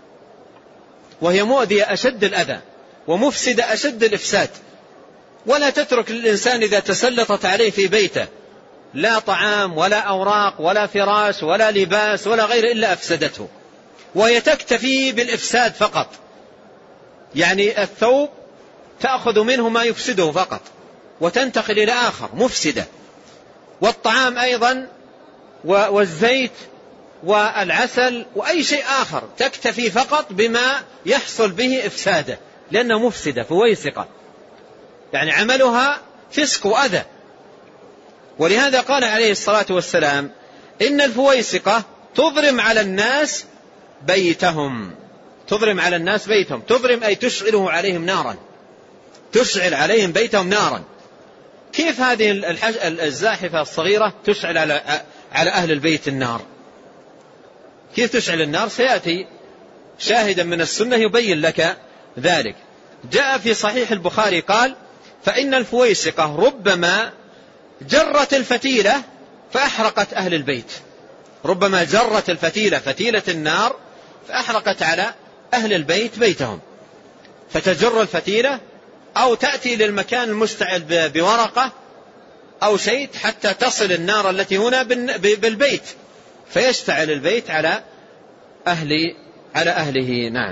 وهي مؤذية أشد الأذى ومفسدة أشد الإفساد. ولا تترك للإنسان إذا تسلطت عليه في بيته لا طعام ولا أوراق ولا فراش ولا لباس ولا غير إلا أفسدته، وهي تكتفي بالإفساد فقط، يعني الثوب تأخذ منه ما يفسده فقط وتنتقل إلى آخر مفسدة، والطعام أيضا والزيت والعسل وأي شيء آخر تكتفي فقط بما يحصل به إفساده لأنه مفسدة فويسقة، يعني عملها فسق وأذى. ولهذا قال عليه الصلاة والسلام إن الفويسقة تضرم على الناس بيتهم. تضرم على الناس بيتهم، تضرم أي تشعله عليهم نارا، تشعل عليهم بيتهم نارا. كيف هذه الزاحفة الصغيرة تشعل على أهل البيت النار؟ كيف تشعل النار؟ سيأتي شاهدا من السنة يبين لك ذلك. جاء في صحيح البخاري قال فإن الفويسقة ربما جرت الفتيلة فأحرقت أهل البيت. ربما جرت الفتيلة فتيلة النار فأحرقت على أهل البيت بيتهم، فتجر الفتيلة أو تأتي للمكان المشتعل بورقة أو شيء حتى تصل النار التي هنا بالبيت فيشتعل البيت على أهل على أهله. نعم.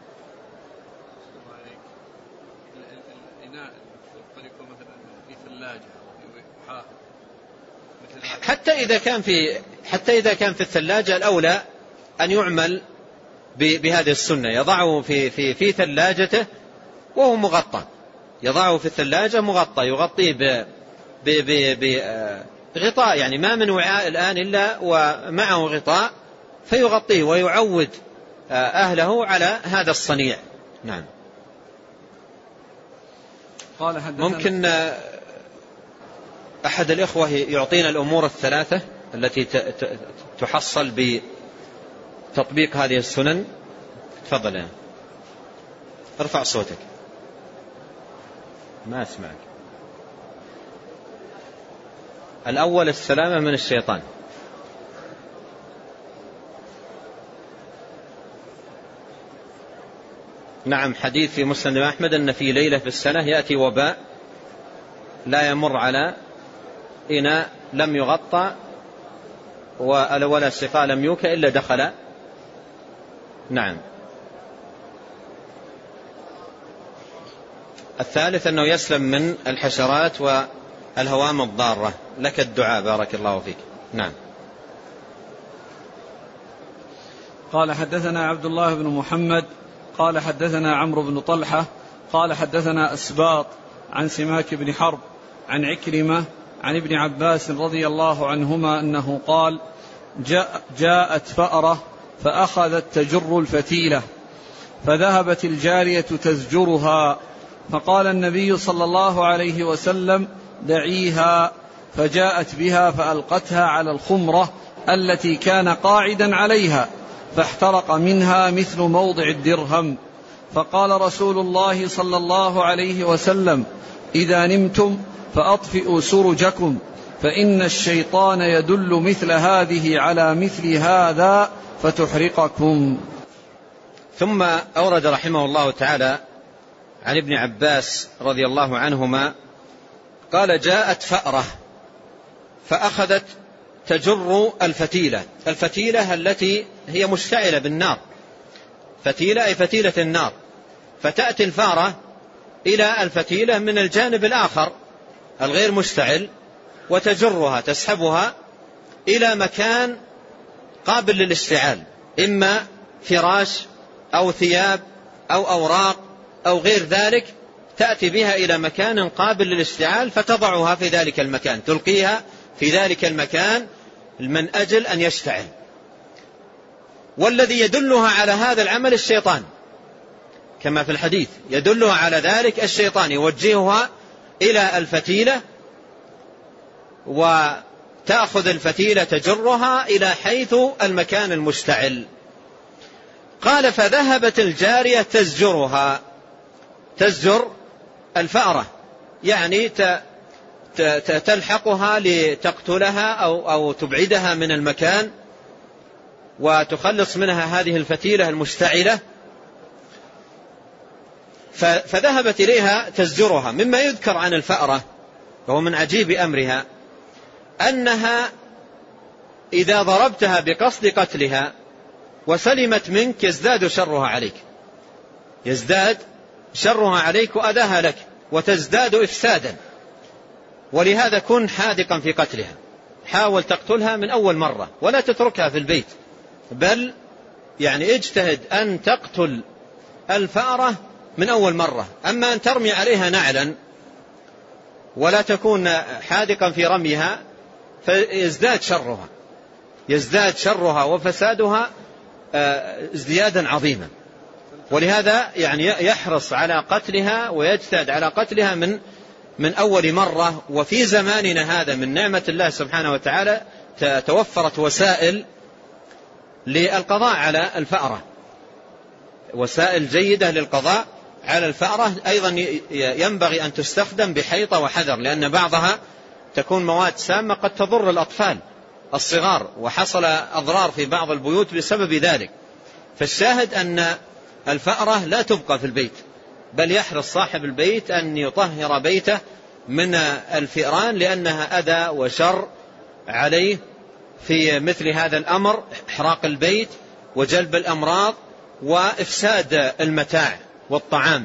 حتى إذا كان في حتى إذا كان في الثلاجة الأولى أن يعمل بهذه السنة، يضعه في في في ثلاجته وهو مغطى، يضعه في الثلاجة مغطى، يغطيه ب بغطاء، يعني ما من وعاء الآن إلا ومعه غطاء فيغطيه ويعود أهله على هذا الصنيع. نعم. ممكن أحد الإخوة يعطينا الأمور الثلاثة التي تحصل بتطبيق هذه السنن؟ تفضل يعني. ارفع صوتك ما أسمعك. الأول السلامة من الشيطان. نعم، حديث في مسند أحمد أن في ليلة في السنة يأتي وباء لا يمر على إناء لم يغطى ولا سقاء لم يوكى إلا دخل. نعم. الثالث أنه يسلم من الحشرات والهوام الضارة. لك الدعاء بارك الله فيك. نعم. قال حدثنا عبد الله بن محمد قال حدثنا عمرو بن طلحة قال حدثنا أسباط عن سماك بن حرب عن عكرمة عن ابن عباس رضي الله عنهما أنه قال: جاء جاءت فأرة فأخذت تجر الفتيلة فذهبت الجارية تزجرها، فقال النبي صلى الله عليه وسلم: دعيها، فجاءت بها فألقتها على الخمرة التي كان قاعدا عليها فاحترق منها مثل موضع الدرهم. فقال رسول الله صلى الله عليه وسلم: إذا نمتم فأطفئوا سرجكم، فإن الشيطان يدل مثل هذه على مثل هذا فتحرقكم. ثم أورد رحمه الله تعالى عن ابن عباس رضي الله عنهما قال: جاءت فأرة فأخذت تجر الفتيلة. الفتيلة التي هي مشتعلة بالنار، فتيلة أي فتيلة النار، فتأتي الفارة إلى الفتيلة من الجانب الآخر الغير مشتعل وتجرها تسحبها إلى مكان قابل للاشتعال، إما فراش أو ثياب أو أوراق أو غير ذلك، تأتي بها إلى مكان قابل للاشتعال فتضعها في ذلك المكان، تلقيها في ذلك المكان من أجل أن يشتعل. والذي يدلها على هذا العمل الشيطان، كما في الحديث يدلها على ذلك الشيطان، يوجهها إلى الفتيلة وتأخذ الفتيلة تجرها إلى حيث المكان المشتعل. قال: فذهبت الجارية تزجرها، تزجر الفأرة يعني تلحقها لتقتلها أو, أو تبعدها من المكان وتخلص منها هذه الفتيلة المشتعلة، فذهبت إليها تزجرها. مما يذكر عن الفأرة وهو من عجيب أمرها أنها إذا ضربتها بقصد قتلها وسلمت منك يزداد شرها عليك، يزداد شرها عليك وأذاها لك وتزداد إفسادا. ولهذا كن حاذقا في قتلها، حاول تقتلها من أول مرة ولا تتركها في البيت، بل يعني اجتهد أن تقتل الفأرة من أول مرة. أما أن ترمي عليها نعلا ولا تكون حاذقا في رميها فيزداد شرها، يزداد شرها وفسادها ازديادا عظيما. ولهذا يعني يحرص على قتلها ويجتهد على قتلها من من أول مرة. وفي زماننا هذا من نعمة الله سبحانه وتعالى توفرت وسائل للقضاء على الفأرة، وسائل جيدة للقضاء على الفأرة. أيضا ينبغي أن تستخدم بحيطة وحذر، لأن بعضها تكون مواد سامة قد تضر الأطفال الصغار، وحصل أضرار في بعض البيوت بسبب ذلك. فالشاهد أن الفأرة لا تبقى في البيت، بل يحرص صاحب البيت أن يطهر بيته من الفئران، لأنها أذى وشر عليه في مثل هذا الأمر، إحراق البيت وجلب الأمراض وإفساد المتاع والطعام.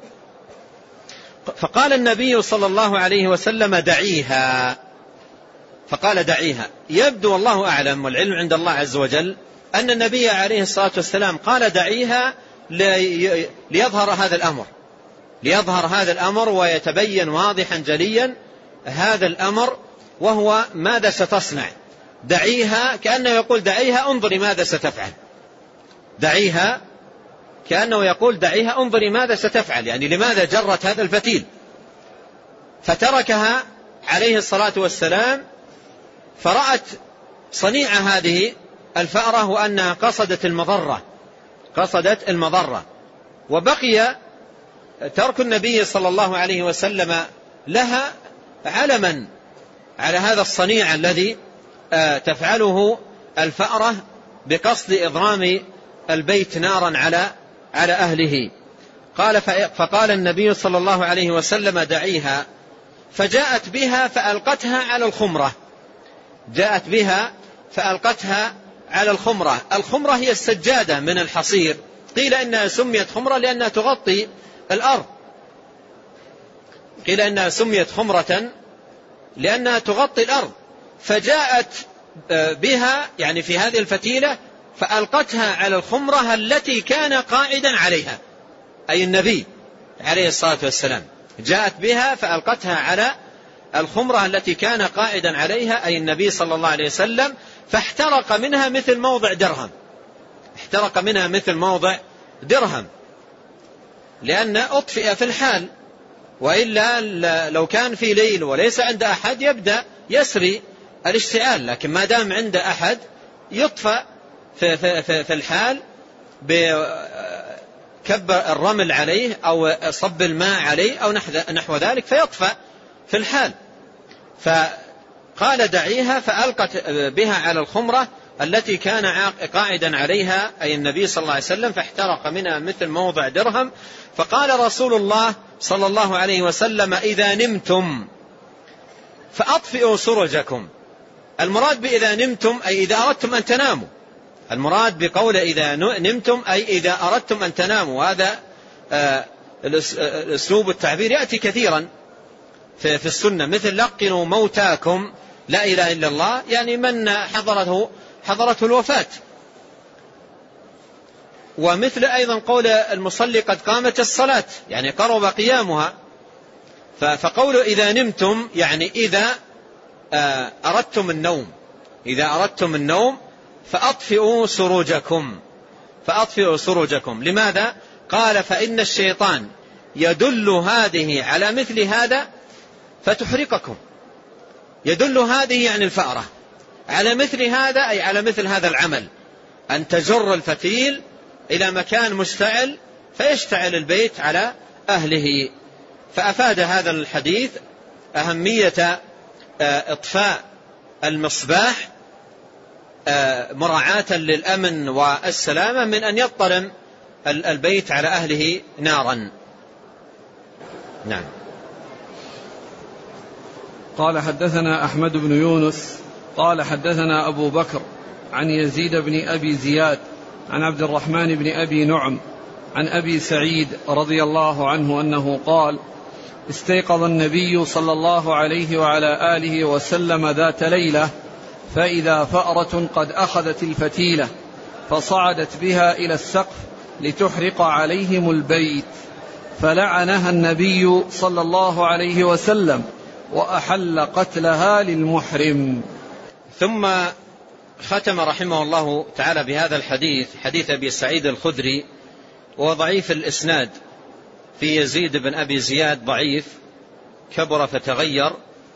فقال النبي صلى الله عليه وسلم: دعيها. فقال: دعيها. يبدو والله أعلم والعلم عند الله عز وجل أن النبي عليه الصلاة والسلام قال: دعيها ليظهر هذا الأمر، ليظهر هذا الأمر ويتبين واضحا جليا هذا الأمر، وهو ماذا ستصنع. دعيها كأنه يقول: دعيها انظري ماذا ستفعل. دعيها كأنه يقول: دعيها انظري ماذا ستفعل، يعني لماذا جرت هذا الفتيل. فتركها عليه الصلاة والسلام، فرأت صنيع هذه الفأرة وأنها قصدت المضرة، قصدت المضرة. وبقي ترك النبي صلى الله عليه وسلم لها علما على هذا الصنيع الذي تفعله الفأرة بقصد إضرام البيت نارا على على أهله. قال: فقال النبي صلى الله عليه وسلم: دعيها. فجاءت بها فألقتها على الخمرة، جاءت بها فألقتها على الخمرة. الخمرة هي السجادة من الحصير، قيل إنها سميت خمرة لأنها تغطي الأرض، قيل إنها سميت خمرة لأنها تغطي الأرض. فجاءت بها يعني في هذه الفتيلة فألقتها على الخمرة التي كان قاعدا عليها، أي النبي عليه الصلاة والسلام. جاءت بها فألقتها على الخمرة التي كان قائدا عليها أي النبي صلى الله عليه وسلم، فاحترق منها مثل موضع درهم، احترق منها مثل موضع درهم، لأن أطفئ في الحال، وإلا لو كان في ليل وليس عند أحد يبدأ يسري الاشتعال، لكن ما دام عند أحد يطفأ في, في, في, في الحال بكب الرمل عليه أو صب الماء عليه أو نحو ذلك فيطفأ في الحال. فقال دعيها، فألقت بها على الخمرة التي كان قاعدا عليها أي النبي صلى الله عليه وسلم، فاحترق منها مثل موضع درهم. فقال رسول الله صلى الله عليه وسلم: إذا نمتم فأطفئوا سرجكم. المراد بإذا نمتم أي إذا أردتم أن تناموا، المراد بقول إذا نمتم أي إذا أردتم أن تناموا. وهذا الأسلوب التعبير يأتي كثيرا في السنة، مثل لقنوا موتاكم لا إله إلا الله، يعني من حضرته حضرته الوفاة. ومثل أيضا قول المصلي قد قامت الصلاة، يعني قرب قيامها. فقول إذا نمتم يعني إذا أردتم النوم، إذا أردتم النوم فأطفئوا سروجكم، فأطفئوا سروجكم. لماذا؟ قال: فإن الشيطان يدل هذه على مثل هذا فتحرقكم. يدل هذه يعني الفأرة على مثل هذا أي على مثل هذا العمل، أن تجر الفتيل إلى مكان مشتعل فيشتعل البيت على أهله. فأفاد هذا الحديث أهمية إطفاء المصباح مراعاة للأمن والسلامة من أن يضطرم البيت على أهله نارا. نعم. قال: حدثنا أحمد بن يونس قال حدثنا أبو بكر عن يزيد بن أبي زياد عن عبد الرحمن بن أبي نعم عن أبي سعيد رضي الله عنه أنه قال: استيقظ النبي صلى الله عليه وعلى آله وسلم ذات ليلة فإذا فأرة قد أخذت الفتيلة فصعدت بها إلى السقف لتحرق عليهم البيت، فلعنها النبي صلى الله عليه وسلم وأحل قتلها للمحرم. ثم ختم رحمه الله تعالى بهذا الحديث، حديث أبي سعيد الخدري، وضعيف الإسناد في يزيد بن أبي زياد ضعيف، كبر فتغير،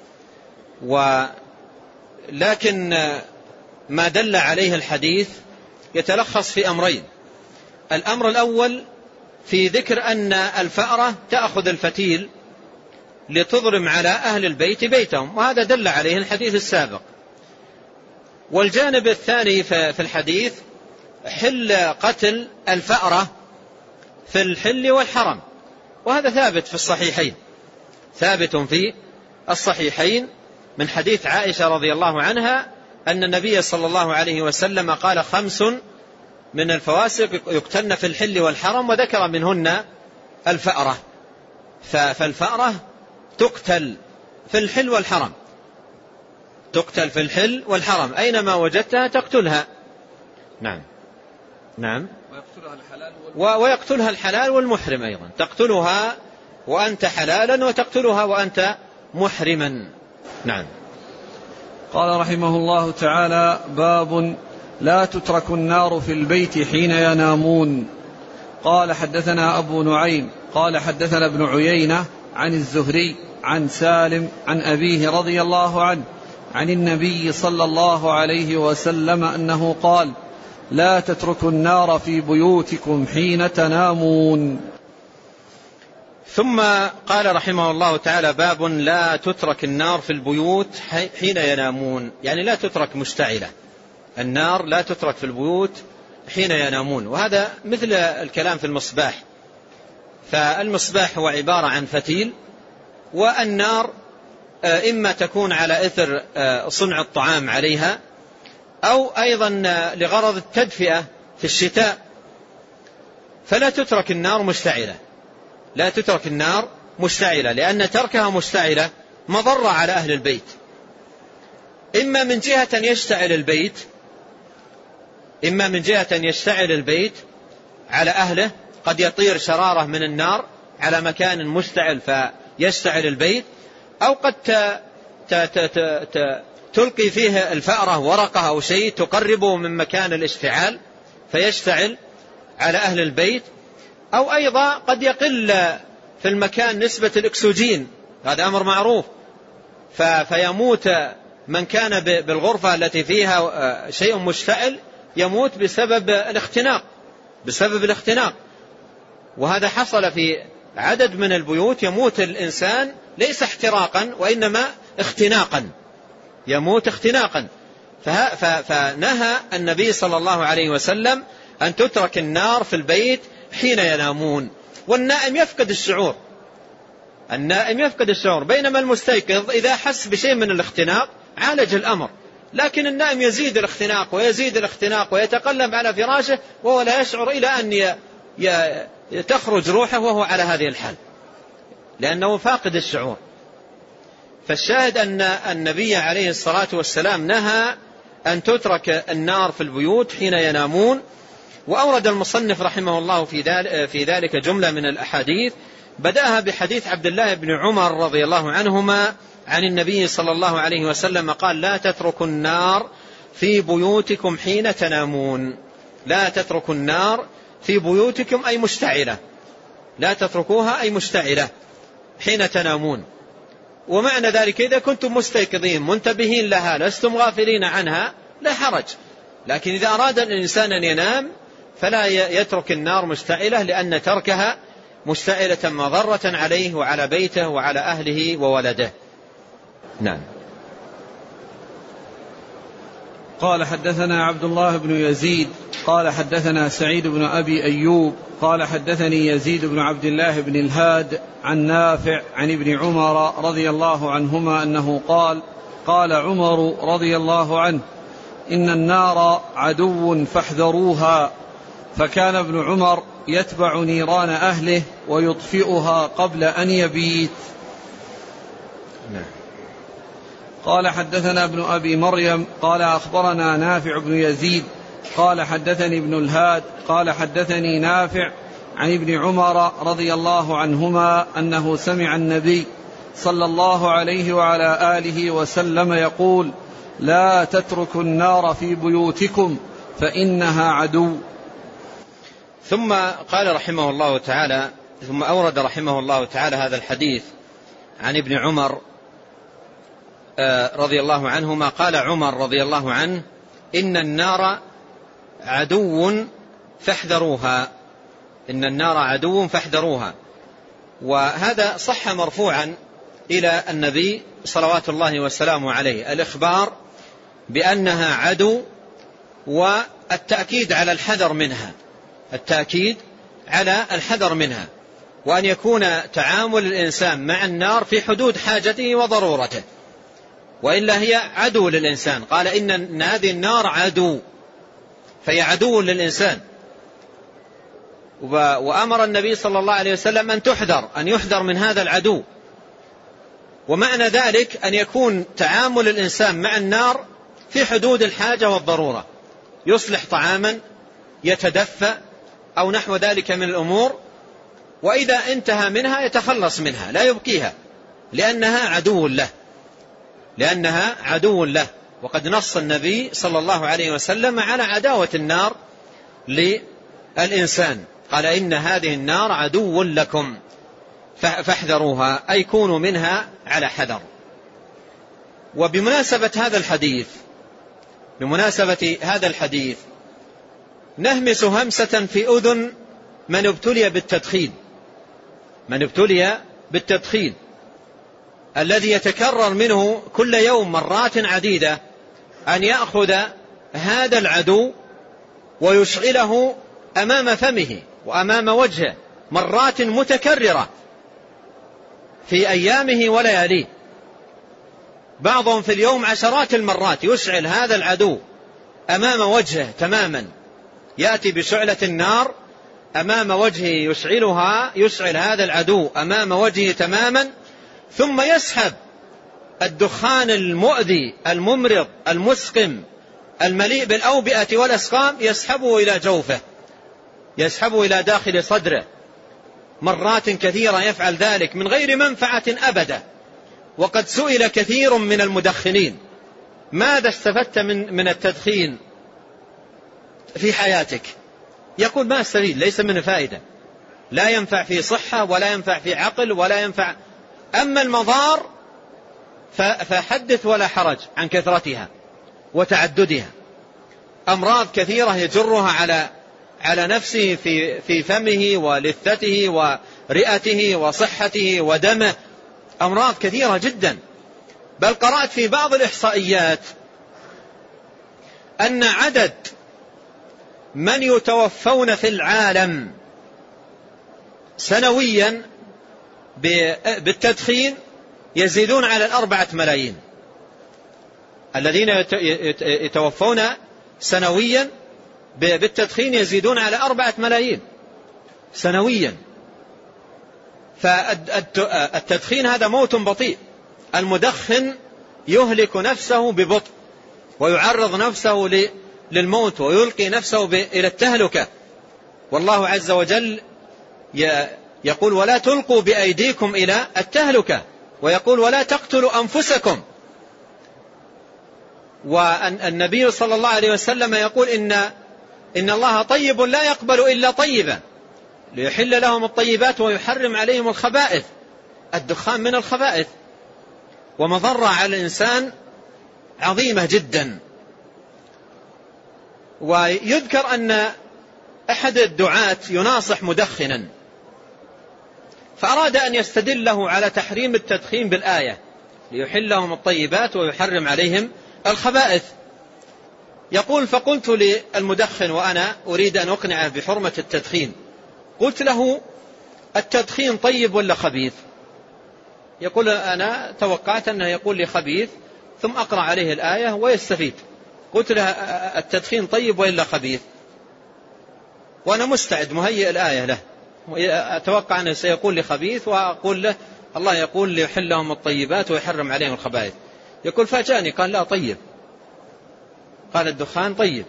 ولكن ما دل عليه الحديث يتلخص في أمرين. الأمر الأول في ذكر أن الفأرة تأخذ الفتيل لتضرم على أهل البيت بيتهم، وهذا دل عليه الحديث السابق. والجانب الثاني في الحديث حل قتل الفأرة في الحل والحرم، وهذا ثابت في الصحيحين، ثابت في الصحيحين من حديث عائشة رضي الله عنها أن النبي صلى الله عليه وسلم قال: خمس من الفواسق يقتلن في الحل والحرم، وذكر منهن الفأرة. فالفأرة تقتل في الحل والحرم، تقتل في الحل والحرم، أينما وجدتها تقتلها. نعم نعم. ويقتلها الحلال ويقتلها الحلال والمحرم أيضا، تقتلها وأنت حلالا وتقتلها وأنت محرما. نعم. قال رحمه الله تعالى: باب لا تترك النار في البيت حين ينامون. قال: حدثنا أبو نعيم قال حدثنا ابن عيينة عن الزهري عن سالم عن أبيه رضي الله عنه عن النبي صلى الله عليه وسلم أنه قال: لا تتركوا النار في بيوتكم حين تنامون. ثم قال رحمه الله تعالى: باب لا تترك النار في البيوت حين ينامون، يعني لا تترك مشتعلة، النار لا تترك في البيوت حين ينامون. وهذا مثل الكلام في المصباح، فالمصباح هو عبارة عن فتيل، والنار إما تكون على إثر صنع الطعام عليها، أو أيضا لغرض التدفئة في الشتاء، فلا تترك النار مشتعلة، لا تترك النار مشتعلة، لأن تركها مشتعلة مضرة على أهل البيت، إما من جهة يشتعل البيت إما من جهة يشتعل البيت على أهله، قد يطير شرارة من النار على مكان مشتعل فيشتعل البيت، أو قد ت... ت... ت... ت... ت... تلقي فيه الفأرة ورقة أو شيء تقربه من مكان الاشتعال فيشتعل على أهل البيت، أو أيضا قد يقل في المكان نسبة الأكسجين، هذا أمر معروف، فيموت من كان بالغرفة التي فيها شيء مشتعل، يموت بسبب الاختناق بسبب الاختناق وهذا حصل في عدد من البيوت، يموت الإنسان ليس احتراقا وإنما اختناقا، يموت اختناقا. فنهى النبي صلى الله عليه وسلم أن تترك النار في البيت حين ينامون، والنائم يفقد الشعور النائم يفقد الشعور بينما المستيقظ إذا حس بشيء من الاختناق عالج الأمر، لكن النائم يزيد الاختناق ويزيد الاختناق ويتقلب على فراشه وهو لا يشعر إلى أن تخرج روحه وهو على هذه الحال لأنه فاقد الشعور. فالشاهد أن النبي عليه الصلاة والسلام نهى أن تترك النار في البيوت حين ينامون. وأورد المصنف رحمه الله في ذلك جملة من الأحاديث، بدأها بحديث عبد الله بن عمر رضي الله عنهما عن النبي صلى الله عليه وسلم قال: لا تتركوا النار في بيوتكم حين تنامون. لا تتركوا النار في بيوتكم أي مشتعلة، لا تتركوها أي مشتعلة حين تنامون. ومعنى ذلك إذا كنتم مستيقظين منتبهين لها لستم غافلين عنها لا حرج، لكن إذا أراد الإنسان أن ينام فلا يترك النار مشتعلة، لأن تركها مشتعلة مضرة عليه وعلى بيته وعلى أهله وولده. نعم. قال: حدثنا عبد الله بن يزيد قال حدثنا سعيد بن أبي أيوب قال حدثني يزيد بن عبد الله بن الهاد عن نافع عن ابن عمر رضي الله عنهما أنه قال: قال عمر رضي الله عنه: إن النار عدو فاحذروها. فكان ابن عمر يتبع نيران أهله ويطفئها قبل أن يبيت. قال: حدثنا ابن أبي مريم قال أخبرنا نافع بن يزيد قال حدثني ابن الهاد قال حدثني نافع عن ابن عمر رضي الله عنهما أنه سمع النبي صلى الله عليه وعلى آله وسلم يقول: لا تتركوا النار في بيوتكم فإنها عدو. ثم قال رحمه الله تعالى ثم أورد رحمه الله تعالى هذا الحديث عن ابن عمر رضي الله عنهما. قال عمر رضي الله عنه: إن النار عدو فاحذروها. إن النار عدو فاحذروها. وهذا صح مرفوعا إلى النبي صلوات الله والسلام عليه، الإخبار بأنها عدو والتأكيد على الحذر منها التأكيد على الحذر منها وأن يكون تعامل الإنسان مع النار في حدود حاجته وضرورته، وإلا هي عدو للإنسان. قال إن هذه النار عدو، فهي عدو للإنسان. وأمر النبي صلى الله عليه وسلم أن تحذر أن يحذر من هذا العدو. ومعنى ذلك أن يكون تعامل الإنسان مع النار في حدود الحاجة والضرورة، يصلح طعاما، يتدفى أو نحو ذلك من الأمور، وإذا انتهى منها يتخلص منها لا يبقيها، لأنها عدو له لأنها عدو له وقد نص النبي صلى الله عليه وسلم على عداوة النار للإنسان. قال: إن هذه النار عدو لكم فاحذروها، أي كونوا منها على حذر. وبمناسبة هذا الحديث بمناسبة هذا الحديث نهمس همسة في أذن من ابتلي بالتدخين من ابتلي بالتدخين الذي يتكرر منه كل يوم مرات عديدة، أن يأخذ هذا العدو ويشغله أمام فمه وأمام وجهه مرات متكررة في أيامه ولياليه، بعضهم في اليوم عشرات المرات يشعل هذا العدو أمام وجهه تماما، يأتي بشعلة النار أمام وجهه يشعلها يشعل هذا العدو أمام وجهه تماما، ثم يسحب الدخان المؤذي الممرض المسقم المليء بالأوبئة والأسقام، يسحبه إلى جوفه يسحبه إلى داخل صدره مرات كثيرة، يفعل ذلك من غير منفعة أبدا، وقد سئل كثير من المدخنين: ماذا استفدت من من التدخين في حياتك؟ يقول: ما استفيد، ليس من فائدة، لا ينفع في صحة ولا ينفع في عقل ولا ينفع. أما المضار فحدث ولا حرج عن كثرتها وتعددها. أمراض كثيرة يجرها على على نفسه في في فمه ولثته ورئته وصحته ودمه، أمراض كثيرة جدا. بل قرأت في بعض الإحصائيات أن عدد من يتوفون في العالم سنويا بالتدخين يزيدون على الأربعة ملايين. الذين يتوفون سنويا بالتدخين يزيدون على أربعة ملايين سنويا. فالتدخين هذا موت بطيء. المدخن يهلك نفسه ببطء ويعرض نفسه للموت ويلقي نفسه إلى التهلكة. والله عز وجل يقول: ولا تلقوا بأيديكم إلى التهلكة، ويقول: ولا تقتلوا أنفسكم. والنبي صلى الله عليه وسلم يقول: إن إن الله طيب لا يقبل إلا طيبا ليحل لهم الطيبات ويحرم عليهم الخبائث. الدخان من الخبائث ومضرة على الإنسان عظيمة جدا. ويذكر أن أحد الدعاة يناصح مدخنا، فأراد أن يستدل له على تحريم التدخين بالآية: ليحل لهم الطيبات ويحرم عليهم الخبائث. يقول: فقلت للمدخن وأنا أريد أن أقنعه بحرمة التدخين، قلت له: التدخين طيب ولا خبيث؟ يقول: أنا توقعت أنه يقول لي خبيث ثم أقرأ عليه الآية ويستفيد. قلت له: التدخين طيب ولا خبيث؟ وأنا مستعد مهيئ الآية له، أتوقع أنه سيقول لي خبيث وأقول له الله يقول ليحل لهم الطيبات ويحرم عليهم الخبائث. يقول: فاجأني، قال: لا طيب. قال: الدخان طيب.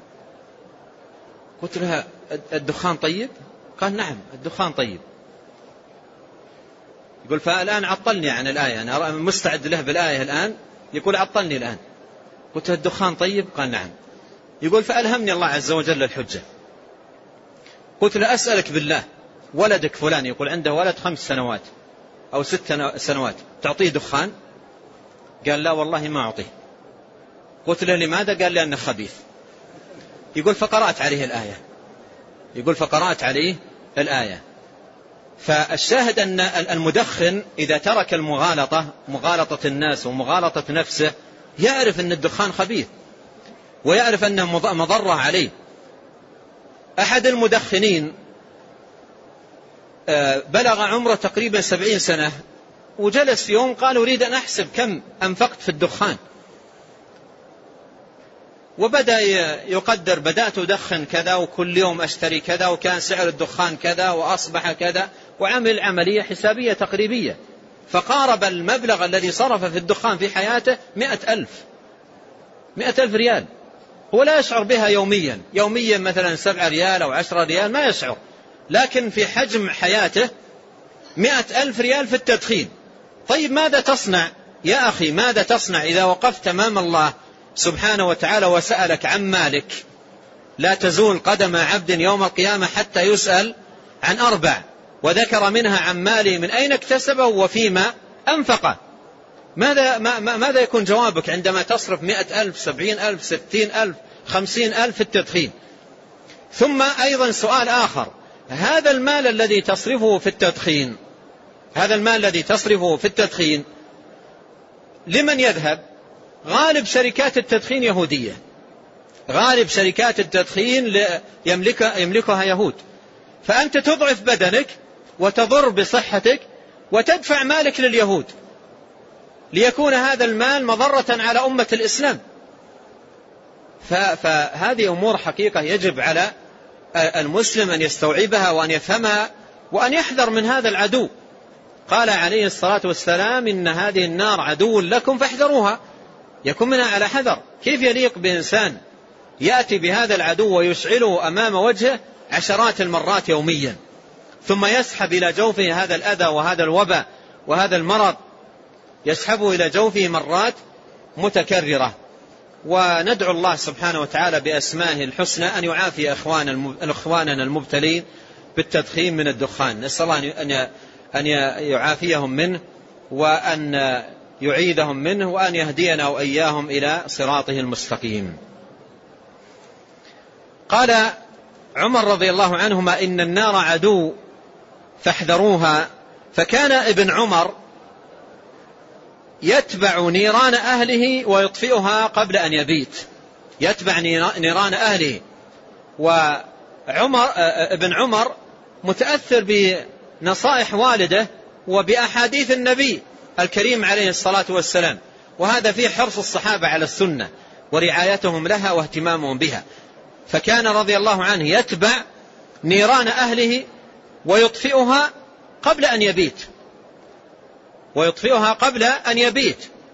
قلت له: الدخان طيب؟ قال: نعم الدخان طيب. يقول: فالآن عطلني عن الآية، أنا مستعد له بالآية الآن، يقول: عطلني الآن. قلت له: الدخان طيب؟ قال: نعم. يقول: فألهمني الله عز وجل الحجة. قلت له: أسألك بالله، ولدك فلان يقول عنده ولد خمس سنوات أو ست سنوات تعطيه دخان؟ قال: لا والله ما أعطيه. قلت له: لماذا؟ قال: لأنه خبيث. يقول: فقرأت عليه الآية. يقول: فقرأت عليه الآية. فالشاهد أن المدخن إذا ترك المغالطة، مغالطة الناس ومغالطة نفسه، يعرف أن الدخان خبيث ويعرف أنه مضرة عليه. أحد المدخنين بلغ عمره تقريبا سبعين سنة وجلس يوم قال: أريد أن أحسب كم أنفقت في الدخان، وبدأ يقدر: بدأت أدخن كذا وكل يوم أشتري كذا وكان سعر الدخان كذا وأصبح كذا، وعمل عملية حسابية تقريبية، فقارب المبلغ الذي صرف في الدخان في حياته مئة ألف مئة ألف ريال. هو لا يشعر بها يوميا يوميا مثلا سبعة ريال أو عشرة ريال ما يشعر، لكن في حجم حياته مئة ألف ريال في التدخين. طيب ماذا تصنع يا أخي؟ ماذا تصنع إذا وقفت أمام الله سبحانه وتعالى وسألك عن مالك؟ لا تزول قدم عبد يوم القيامة حتى يسأل عن أربع، وذكر منها عن ماله من أين اكتسبه وفيما أنفقه. ماذا, ما ماذا يكون جوابك عندما تصرف مئة ألف سبعين ألف ستين ألف خمسين ألف في التدخين؟ ثم أيضا سؤال آخر: هذا المال الذي تصرفه في التدخين هذا المال الذي تصرفه في التدخين لمن يذهب؟ غالب شركات التدخين يهودية، غالب شركات التدخين يملكها, يملكها يهود. فأنت تضعف بدنك وتضر بصحتك وتدفع مالك لليهود ليكون هذا المال مضرة على أمة الإسلام. فهذه أمور حقيقة يجب على المسلم أن يستوعبها وأن يفهمها وأن يحذر من هذا العدو. قال عليه الصلاة والسلام: إن هذه النار عدو لكم فاحذروها. يكون منها على حذر. كيف يليق بإنسان يأتي بهذا العدو ويشعله أمام وجهه عشرات المرات يوميا، ثم يسحب إلى جوفه هذا الأذى وهذا الوباء وهذا المرض يسحبه إلى جوفه مرات متكررة. وندعو الله سبحانه وتعالى بأسمائه الحسنى أن يعافي إخواننا المبتلين بالتدخين من الدخان. نسأل الله أن يعافيهم منه وأن يعيذهم منه وأن يهدينا وإياهم إلى صراطه المستقيم. قال عمر رضي الله عنهما: إن النار عدو فاحذروها. فكان ابن عمر يتبع نيران أهله ويطفئها قبل أن يبيت، يتبع نيران أهله. وعمر ابن عمر متأثر بنصائح والده وبأحاديث النبي الكريم عليه الصلاة والسلام، وهذا فيه حرص الصحابة على السنة ورعايتهم لها واهتمامهم بها. فكان رضي الله عنه يتبع نيران أهله ويطفئها قبل أن يبيت ويطفئها قبل أن يبيت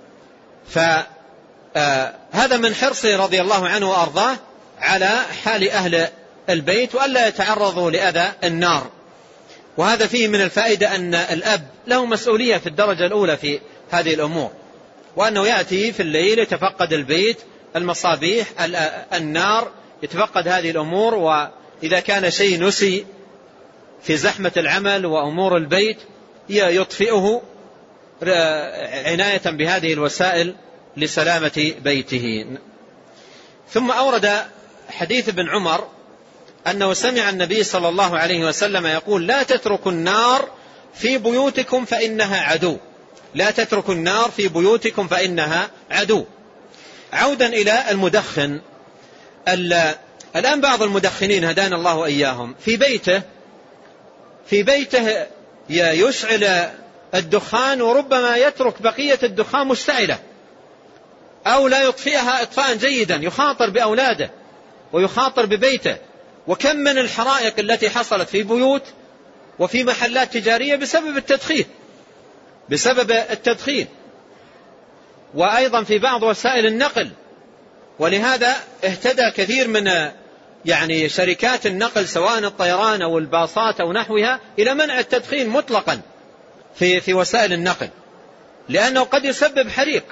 فهذا من حرصه رضي الله عنه وأرضاه على حال أهل البيت وألا يتعرضوا لأذى النار. وهذا فيه من الفائدة أن الأب له مسؤولية في الدرجة الأولى في هذه الأمور، وأنه يأتي في الليل يتفقد البيت، المصابيح، النار، يتفقد هذه الأمور. وإذا كان شيء نسي في زحمة العمل وأمور البيت يطفئه عناية بهذه الوسائل لسلامة بيته. ثم أورد حديث ابن عمر أنه سمع النبي صلى الله عليه وسلم يقول: لا تتركوا النار في بيوتكم فإنها عدو، لا تتركوا النار في بيوتكم فإنها عدو. عودا إلى المدخن، الآن بعض المدخنين هدانا الله وإياهم في بيته في بيته يشعل الدخان، وربما يترك بقية الدخان مشتعلة أو لا يطفئها إطفاء جيدا، يخاطر بأولاده ويخاطر ببيته. وكم من الحرائق التي حصلت في بيوت وفي محلات تجارية بسبب التدخين بسبب التدخين وأيضا في بعض وسائل النقل. ولهذا اهتدى كثير من يعني شركات النقل سواء الطيران أو الباصات أو نحوها إلى منع التدخين مطلقا في في وسائل النقل، لأنه قد يسبب حريق،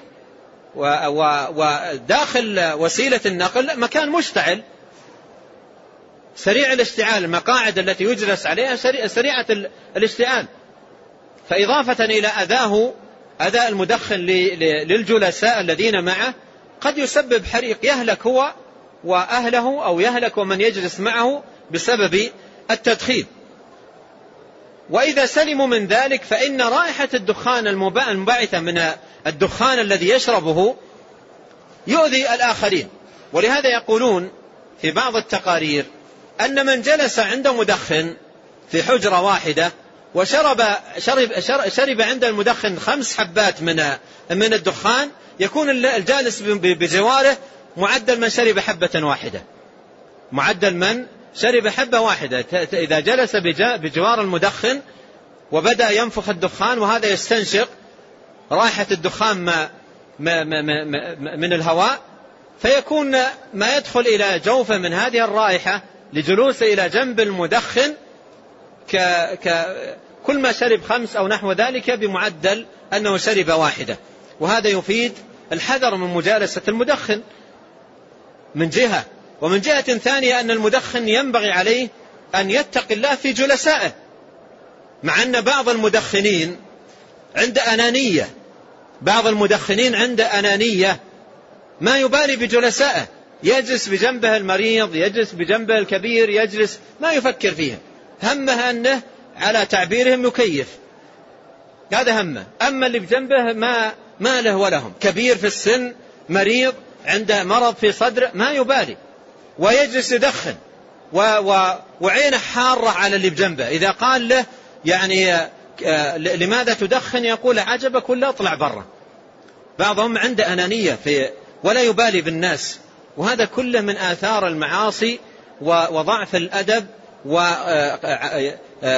وداخل وسيلة النقل مكان مشتعل سريع الاشتعال، المقاعد التي يجلس عليها سريعة الاشتعال. فإضافة إلى أذاه أذى المدخن للجلساء الذين معه قد يسبب حريق يهلك هو وأهله أو يهلك ومن يجلس معه بسبب التدخين. وإذا سلموا من ذلك فإن رائحة الدخان المنبعثة من الدخان الذي يشربه يؤذي الآخرين. ولهذا يقولون في بعض التقارير أن من جلس عند مدخن في حجرة واحدة وشرب شرب, شرب عند المدخن خمس حبات من من الدخان، يكون الجالس بجواره معدل من شرب حبة واحدة معدل من شرب حبة واحدة. إذا جلس بجوار المدخن وبدأ ينفخ الدخان وهذا يستنشق رائحة الدخان ما ما ما ما من الهواء، فيكون ما يدخل إلى جوفه من هذه الرائحة لجلوسه إلى جنب المدخن ك ك كل ما شرب خمس أو نحو ذلك بمعدل أنه شرب واحدة. وهذا يفيد الحذر من مجالسة المدخن من جهة، ومن جهة ثانية أن المدخن ينبغي عليه أن يتقي الله في جلسائه، مع أن بعض المدخنين عند أنانية بعض المدخنين عند أنانية ما يبالي بجلسائه، يجلس بجنبه المريض، يجلس بجنبه الكبير، يجلس ما يفكر فيها، همه أنه على تعبيرهم يكيف، هذا همه. أما اللي بجنبه ما ما له ولهم، كبير في السن، مريض، عنده مرض في صدره، ما يبالي ويجلس يدخن و و وعينه حارة على اللي بجنبه. إذا قال له يعني لماذا تدخن يقول عجبك ولا اطلع برا. بعضهم عنده أنانية في ولا يبالي بالناس، وهذا كله من آثار المعاصي وضعف الأدب وأثر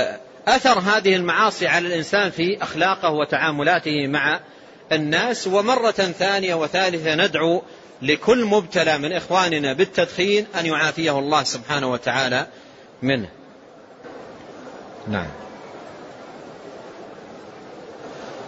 هذه المعاصي على الإنسان في أخلاقه وتعاملاته مع الناس. ومرة ثانية وثالثة ندعو لكل مبتلى من إخواننا بالتدخين أن يعافيه الله سبحانه وتعالى منه. نعم.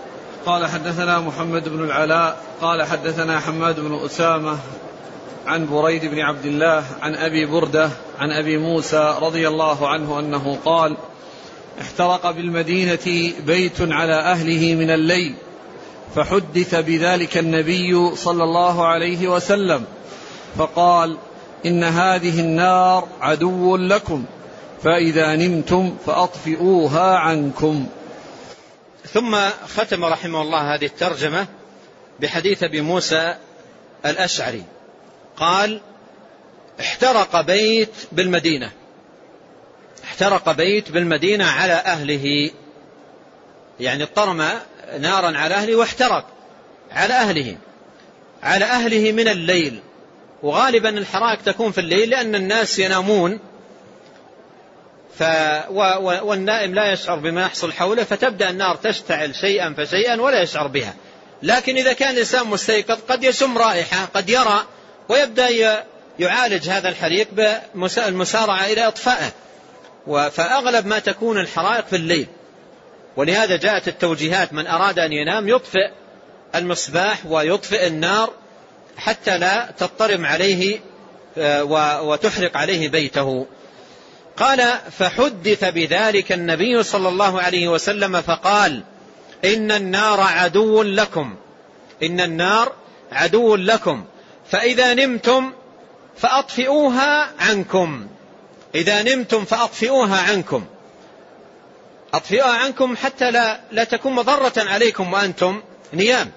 قال حدثنا محمد بن العلاء قال حدثنا حماد بن أسامة عن بريد بن عبد الله عن أبي بردة عن أبي موسى رضي الله عنه أنه قال احترق بالمدينة بيت على أهله من الليل فحدث بذلك النبي صلى الله عليه وسلم فقال إن هذه النار عدو لكم فإذا نمتم فأطفئوها عنكم. ثم ختم رحمه الله هذه الترجمة بحديث أبي موسى الأشعري قال احترق بيت بالمدينة احترق بيت بالمدينة على أهله، يعني اضطرم نارا على أهله واحترق على أهله على أهله من الليل. وغالبا الحرائق تكون في الليل لأن الناس ينامون ف... و... والنائم لا يشعر بما يحصل حوله، فتبدأ النار تشتعل شيئا فشيئا ولا يشعر بها. لكن إذا كان الإنسان مستيقظ قد يشم رائحة، قد يرى، ويبدأ يعالج هذا الحريق بالمسارعة إلى إطفائه. فأغلب ما تكون الحرائق في الليل، ولهذا جاءت التوجيهات من أراد أن ينام يطفئ المصباح ويطفئ النار حتى لا تضطرم عليه وتحرق عليه بيته. قال فحدث بذلك النبي صلى الله عليه وسلم فقال إن النار عدو لكم إن النار عدو لكم فإذا نمتم فأطفئوها عنكم إذا نمتم فأطفئوها عنكم أطفئوها عنكم حتى لا, لا تكون مضرة عليكم وأنتم نيام.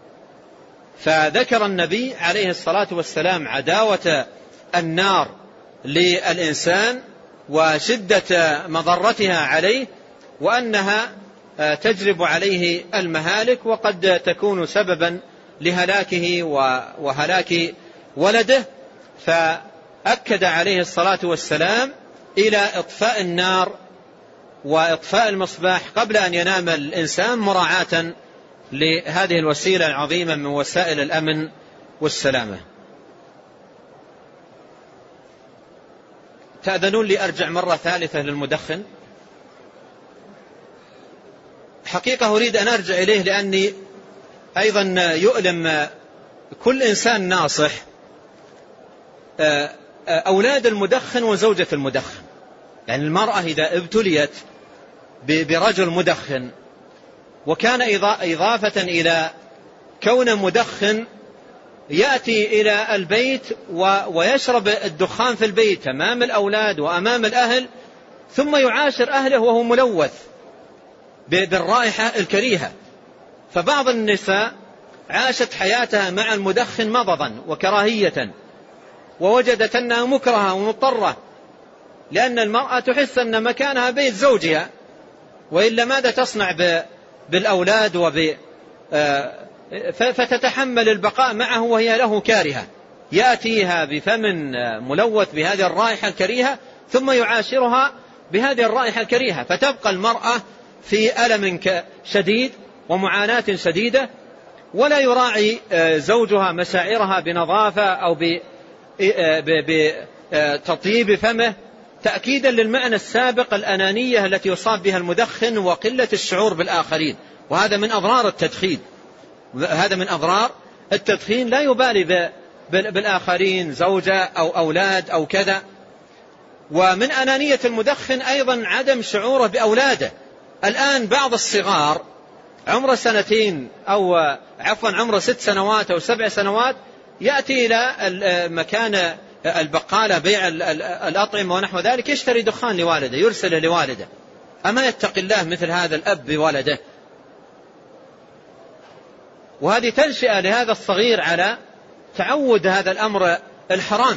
فذكر النبي عليه الصلاة والسلام عداوة النار للإنسان وشدة مضرتها عليه، وأنها تجلب عليه المهالك وقد تكون سببا لهلاكه وهلاك ولده. فأكد عليه الصلاة والسلام إلى إطفاء النار وإطفاء المصباح قبل أن ينام الإنسان، مراعاة لهذه الوسيلة العظيمة من وسائل الأمن والسلامة. تأذنون لي أرجع مرة ثالثة للمدخن. حقيقة أريد أن أرجع إليه لأني أيضا يؤلم كل إنسان ناصح أولاد المدخن وزوجة المدخن. يعني المرأة إذا ابتليت برجل مدخن وكان إضافة إلى كون مدخن يأتي إلى البيت ويشرب الدخان في البيت أمام الأولاد وأمام الأهل، ثم يعاشر أهله وهو ملوث بالرائحة الكريهة. فبعض النساء عاشت حياتها مع المدخن مضضا وكراهية، ووجدت أنها مكرهة ومضطرة، لأن المرأة تحس أن مكانها بيت زوجها، وإلا ماذا تصنع بالأولاد وب فتتحمل البقاء معه وهي له كارهة. يأتيها بفم ملوث بهذه الرائحة الكريهة ثم يعاشرها بهذه الرائحة الكريهة، فتبقى المرأة في ألم شديد ومعاناة شديدة، ولا يراعي زوجها مشاعرها بنظافة أو بتطيب فمه، تأكيدا للمعنى السابق الأنانية التي يصاب بها المدخن وقلة الشعور بالآخرين. وهذا من أضرار التدخين هذا من أضرار التدخين لا يبالي بالآخرين، زوجة أو أولاد أو كذا. ومن أنانية المدخن أيضا عدم شعوره بأولاده. الآن بعض الصغار عمر سنتين أو عفوا عمر ست سنوات أو سبع سنوات يأتي إلى مكان البقالة بيع الأطعمة ونحو ذلك يشتري دخان لوالده يرسله لوالده. أما يتقي الله مثل هذا الأب بولده؟ وهذه تنشئة لهذا الصغير على تعود هذا الأمر الحرام.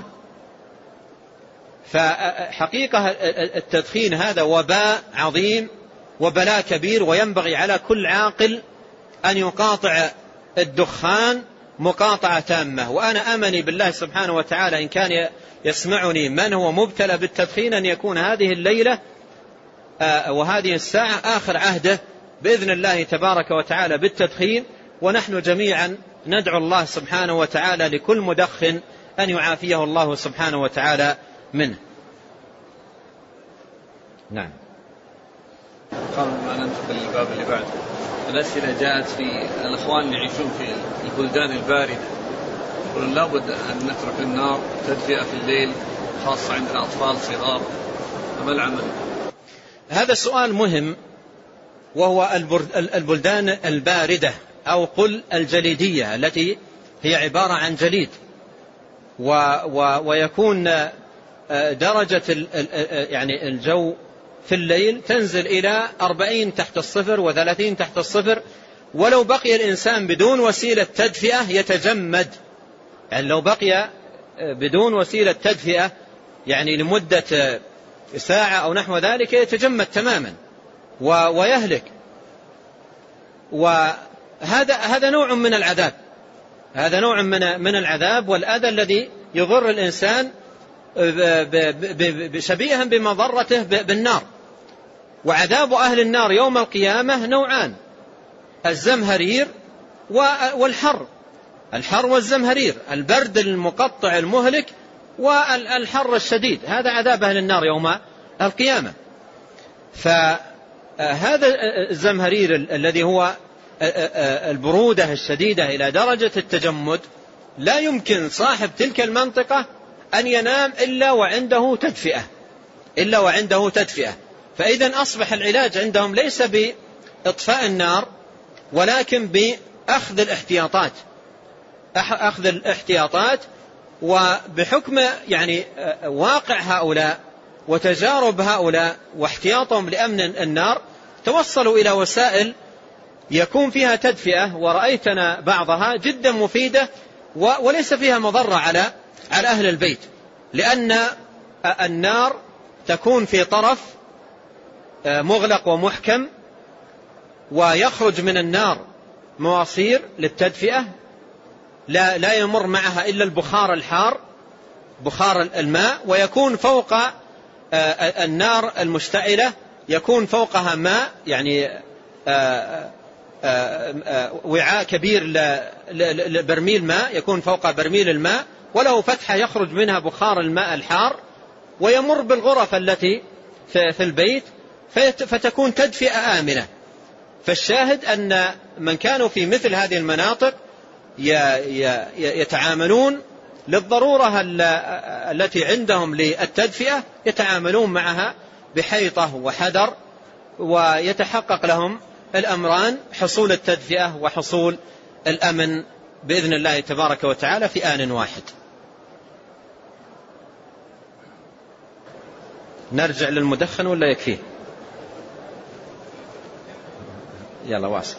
فحقيقة التدخين هذا وباء عظيم وبلاء كبير، وينبغي على كل عاقل أن يقاطع الدخان مقاطعة تامة. وأنا أمني بالله سبحانه وتعالى إن كان يسمعني من هو مبتلى بالتدخين أن يكون هذه الليلة وهذه الساعة آخر عهده بإذن الله تبارك وتعالى بالتدخين، ونحن جميعا ندعو الله سبحانه وتعالى لكل مدخن أن يعافيه الله سبحانه وتعالى منه. نعم. قبل ما ننتقل للباب اللي بعده، الأسئلة جاءت في الأخوان اللي يعيشون في البلدان الباردة يقولون لابد أن نترك النار تدفئة في الليل خاصة عندنا أطفال صغار، فما العمل؟ هذا سؤال مهم، وهو البلدان الباردة أو قل الجليدية التي هي عبارة عن جليد، و و ويكون درجة يعني الجو في الليل تنزل إلى أربعين تحت الصفر وثلاثين تحت الصفر، ولو بقي الإنسان بدون وسيلة تدفئة يتجمد. يعني لو بقي بدون وسيلة تدفئة يعني لمدة ساعة أو نحو ذلك يتجمد تماما ويهلك. وهذا هذا نوع من العذاب، هذا نوع من من العذاب والأذى الذي يضر الإنسان شبيها بمضرته بالنار. وعذاب أهل النار يوم القيامة نوعان: الزمهرير والحر، الحر والزمهرير، البرد المقطع المهلك والحر الشديد، هذا عذاب أهل النار يوم القيامة. فهذا الزمهرير الذي هو البرودة الشديدة إلى درجة التجمد لا يمكن صاحب تلك المنطقة أن ينام إلا وعنده تدفئة، إلا وعنده تدفئة. فإذا أصبح العلاج عندهم ليس بإطفاء النار ولكن بأخذ الاحتياطات، أخذ الاحتياطات. وبحكم يعني واقع هؤلاء وتجارب هؤلاء واحتياطهم لأمن النار توصلوا إلى وسائل يكون فيها تدفئة، ورأيتنا بعضها جدا مفيدة وليس فيها مضرة على على أهل البيت، لأن النار تكون في طرف مغلق ومحكم، ويخرج من النار مواسير للتدفئة لا لا يمر معها إلا البخار الحار، بخار الماء، ويكون فوق النار المشتعلة يكون فوقها ماء، يعني وعاء كبير لبرميل ماء يكون فوق برميل الماء، وله فتحة يخرج منها بخار الماء الحار ويمر بالغرف التي في البيت فتكون تدفئة آمنة. فالشاهد أن من كانوا في مثل هذه المناطق يتعاملون للضرورة التي عندهم للتدفئة، يتعاملون معها بحيطة وحذر، ويتحقق لهم الأمران: حصول التدفئة وحصول الأمن بإذن الله تبارك وتعالى في آن واحد. نرجع للمدخن ولا يكفيه؟ يلا واصل.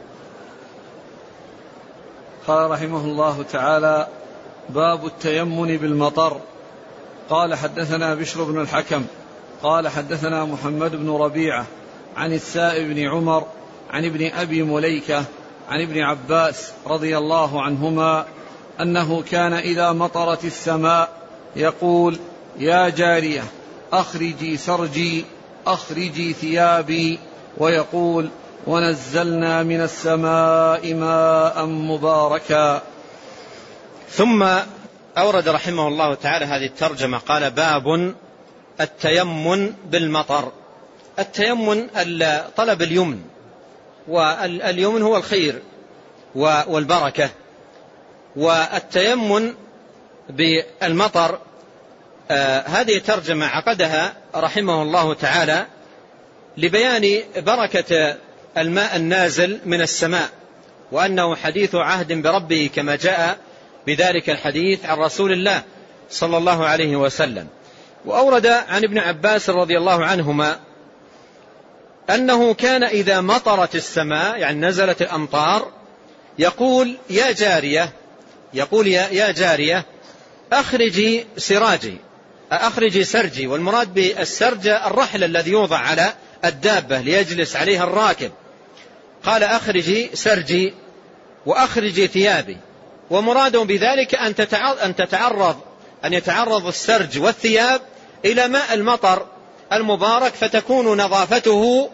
قال رحمه الله تعالى: باب التيمم بالمطر. قال حدثنا بشر بن الحكم قال حدثنا محمد بن ربيعة عن السائب بن عمر عن ابن أبي مليكة عن ابن عباس رضي الله عنهما أنه كان إذا مطرت السماء يقول: يا جارية أخرجي سرجي أخرجي ثيابي، ويقول: ونزلنا من السماء ماء مباركا. ثم أورد رحمه الله تعالى هذه الترجمة، قال: باب التيمم بالمطر. التيمم طلب اليمن، واليمن هو الخير والبركة، والتيمم بالمطر آه هذه ترجمة عقدها رحمه الله تعالى لبيان بركة الماء النازل من السماء، وأنه حديث عهد بربه كما جاء بذلك الحديث عن رسول الله صلى الله عليه وسلم. وأورد عن ابن عباس رضي الله عنهما أنه كان إذا مطرت السماء، يعني نزلت الأمطار، يقول: يا جارية يقول يا, يا جارية أخرجي سراجي أخرجي سرجي. والمراد بالسرج الرحل الذي يوضع على الدابة ليجلس عليها الراكب. قال: أخرجي سرجي وأخرجي ثيابي. ومراده بذلك أن تتعرض أن يتعرض السرج والثياب إلى ماء المطر المبارك، فتكون نظافته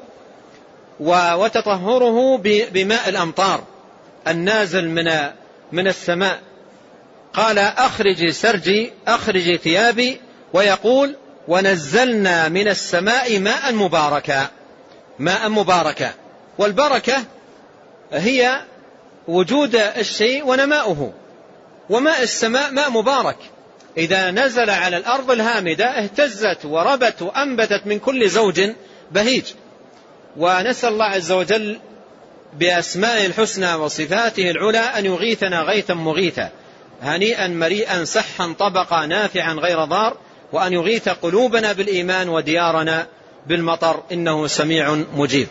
وتطهره بماء الأمطار النازل من من السماء. قال: أخرجي سرجي أخرجي ثيابي، ويقول: ونزلنا من السماء ماء مباركا. ماء مباركا. والبركة هي وجود الشيء ونماؤه، وماء السماء ماء مبارك إذا نزل على الأرض الهامدة اهتزت وربت وأنبتت من كل زوج بهيج. ونسأل الله عز وجل بأسمائه الحسنى وصفاته العلى أن يغيثنا غيثا مغيثا هنيئا مريئا سحا طبقا نافعا غير ضار، وأن يغيث قلوبنا بالإيمان وديارنا بالمطر إنه سميع مجيب.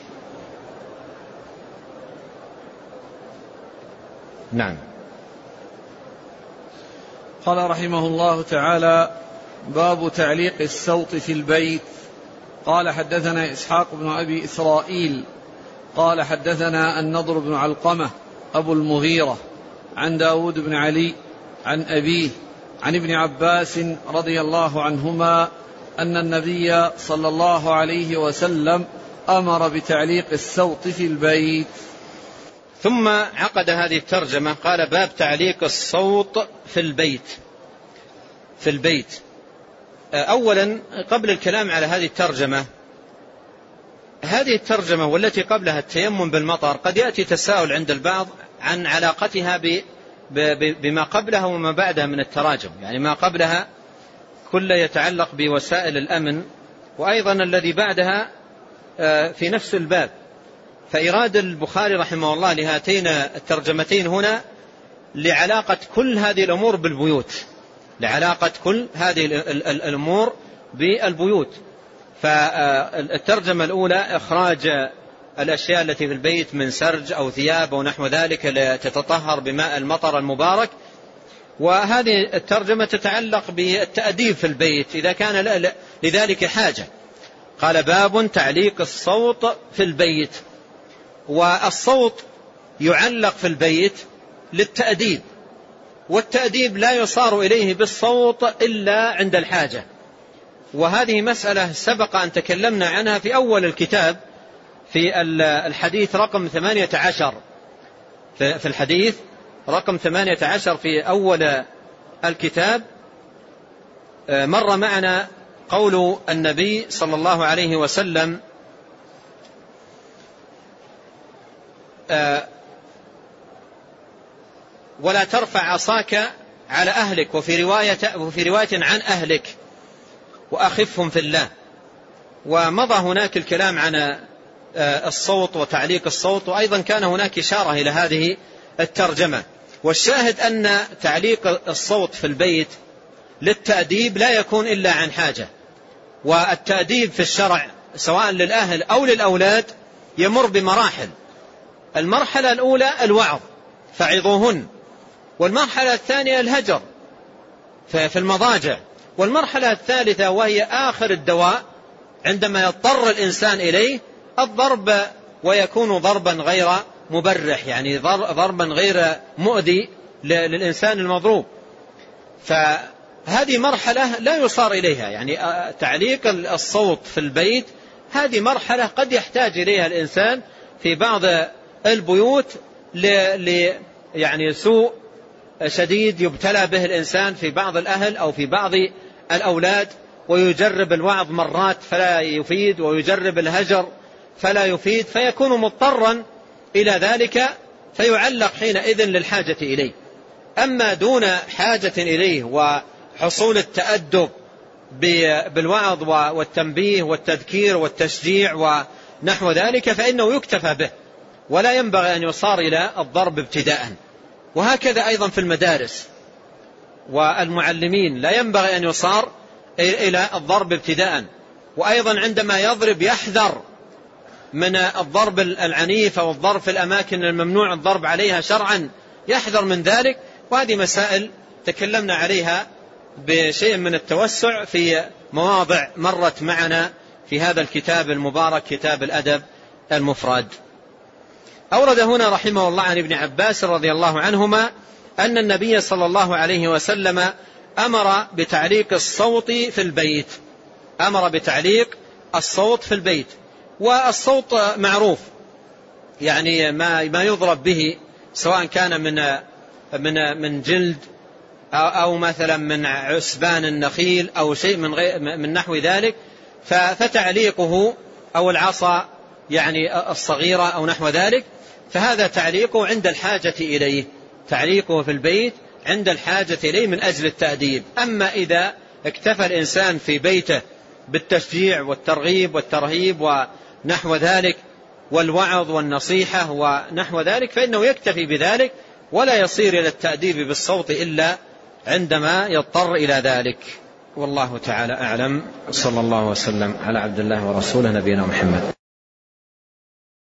نعم. قال رحمه الله تعالى: باب تعليق السوط في البيت. قال: حدثنا إسحاق بن أبي إسرائيل قال: حدثنا النضر بن علقمة أبو المغيرة عن داود بن علي عن أبيه عن ابن عباس رضي الله عنهما أن النبي صلى الله عليه وسلم أمر بتعليق السوط في البيت. ثم عقد هذه الترجمة قال: باب تعليق الصوت في البيت. في البيت أولا، قبل الكلام على هذه الترجمة، هذه الترجمة والتي قبلها التيمم بالمطر قد يأتي تساؤل عند البعض عن علاقتها ب بما قبلها وما بعدها من التراجم. يعني ما قبلها كل يتعلق بوسائل الأمن، وأيضا الذي بعدها في نفس الباب. فإراد البخاري رحمه الله لهاتين الترجمتين هنا لعلاقة كل هذه الأمور بالبيوت، لعلاقة كل هذه الأمور بالبيوت. فالترجمة الأولى إخراج الأشياء التي في البيت من سرج أو ثياب أو نحو ذلك لتتطهر بماء المطر المبارك. وهذه الترجمة تتعلق بالتأديب في البيت إذا كان لذلك حاجة. قال: باب تعليق الصوت في البيت. والصوت يعلق في البيت للتأديب، والتأديب لا يصار إليه بالصوت إلا عند الحاجة. وهذه مسألة سبق أن تكلمنا عنها في أول الكتاب في الحديث رقم ثمانية عشر، في الحديث رقم ثمانية عشر في أول الكتاب مر معنا قول النبي صلى الله عليه وسلم: ولا ترفع عصاك على أهلك، وفي رواية, وفي رواية عن أهلك، وأخفهم في الله. ومضى هناك الكلام عن الصوت وتعليق الصوت، وأيضا كان هناك إشارة إلى هذه الترجمة. والشاهد أن تعليق الصوت في البيت للتأديب لا يكون إلا عن حاجة. والتأديب في الشرع سواء للأهل أو للأولاد يمر بمراحل. المرحلة الأولى الوعظ فعظوهن، والمرحلة الثانية الهجر في المضاجع، والمرحلة الثالثة وهي آخر الدواء عندما يضطر الإنسان إليه الضرب، ويكون ضربا غير مبرح، يعني ضربا غير مؤذي للإنسان المضروب. فهذه مرحلة لا يصار إليها، يعني تعليق الصوت في البيت هذه مرحلة قد يحتاج إليها الإنسان في بعض البيوت ل يعني سوء شديد يبتلى به الإنسان في بعض الأهل أو في بعض الأولاد، ويجرب الوعظ مرات فلا يفيد، ويجرب الهجر فلا يفيد، فيكون مضطرا إلى ذلك فيعلق حينئذ للحاجة إليه. أما دون حاجة إليه وحصول التأدب بالوعظ والتنبيه والتذكير والتشجيع ونحو ذلك فإنه يكتفى به، ولا ينبغي أن يصار إلى الضرب ابتداء. وهكذا أيضا في المدارس والمعلمين لا ينبغي أن يصار إلى الضرب ابتداء. وأيضا عندما يضرب يحذر من الضرب العنيف أو الضرب في الأماكن الممنوع الضرب عليها شرعا، يحذر من ذلك. وهذه مسائل تكلمنا عليها بشيء من التوسع في مواضع مرت معنا في هذا الكتاب المبارك، كتاب الأدب المفرد. أورد هنا رحمه الله عن ابن عباس رضي الله عنهما أن النبي صلى الله عليه وسلم أمر بتعليق الصوت في البيت، أمر بتعليق الصوت في البيت. والصوت معروف، يعني ما ما يضرب به سواء كان من من من جلد أو مثلا من عسبان النخيل أو شيء من غير من نحو ذلك، فتعليقه أو العصا يعني الصغيرة أو نحو ذلك، فهذا تعليقه عند الحاجة إليه، تعليقه في البيت عند الحاجة إليه من أجل التأديب. أما إذا اكتفى الإنسان في بيته بالتشجيع والترغيب والترهيب ونحو ذلك والوعظ والنصيحة ونحو ذلك فإنه يكتفي بذلك ولا يصير إلى التأديب بالصوت إلا عندما يضطر إلى ذلك. والله تعالى أعلم. صلى الله وسلم على عبد الله ورسوله نبينا محمد.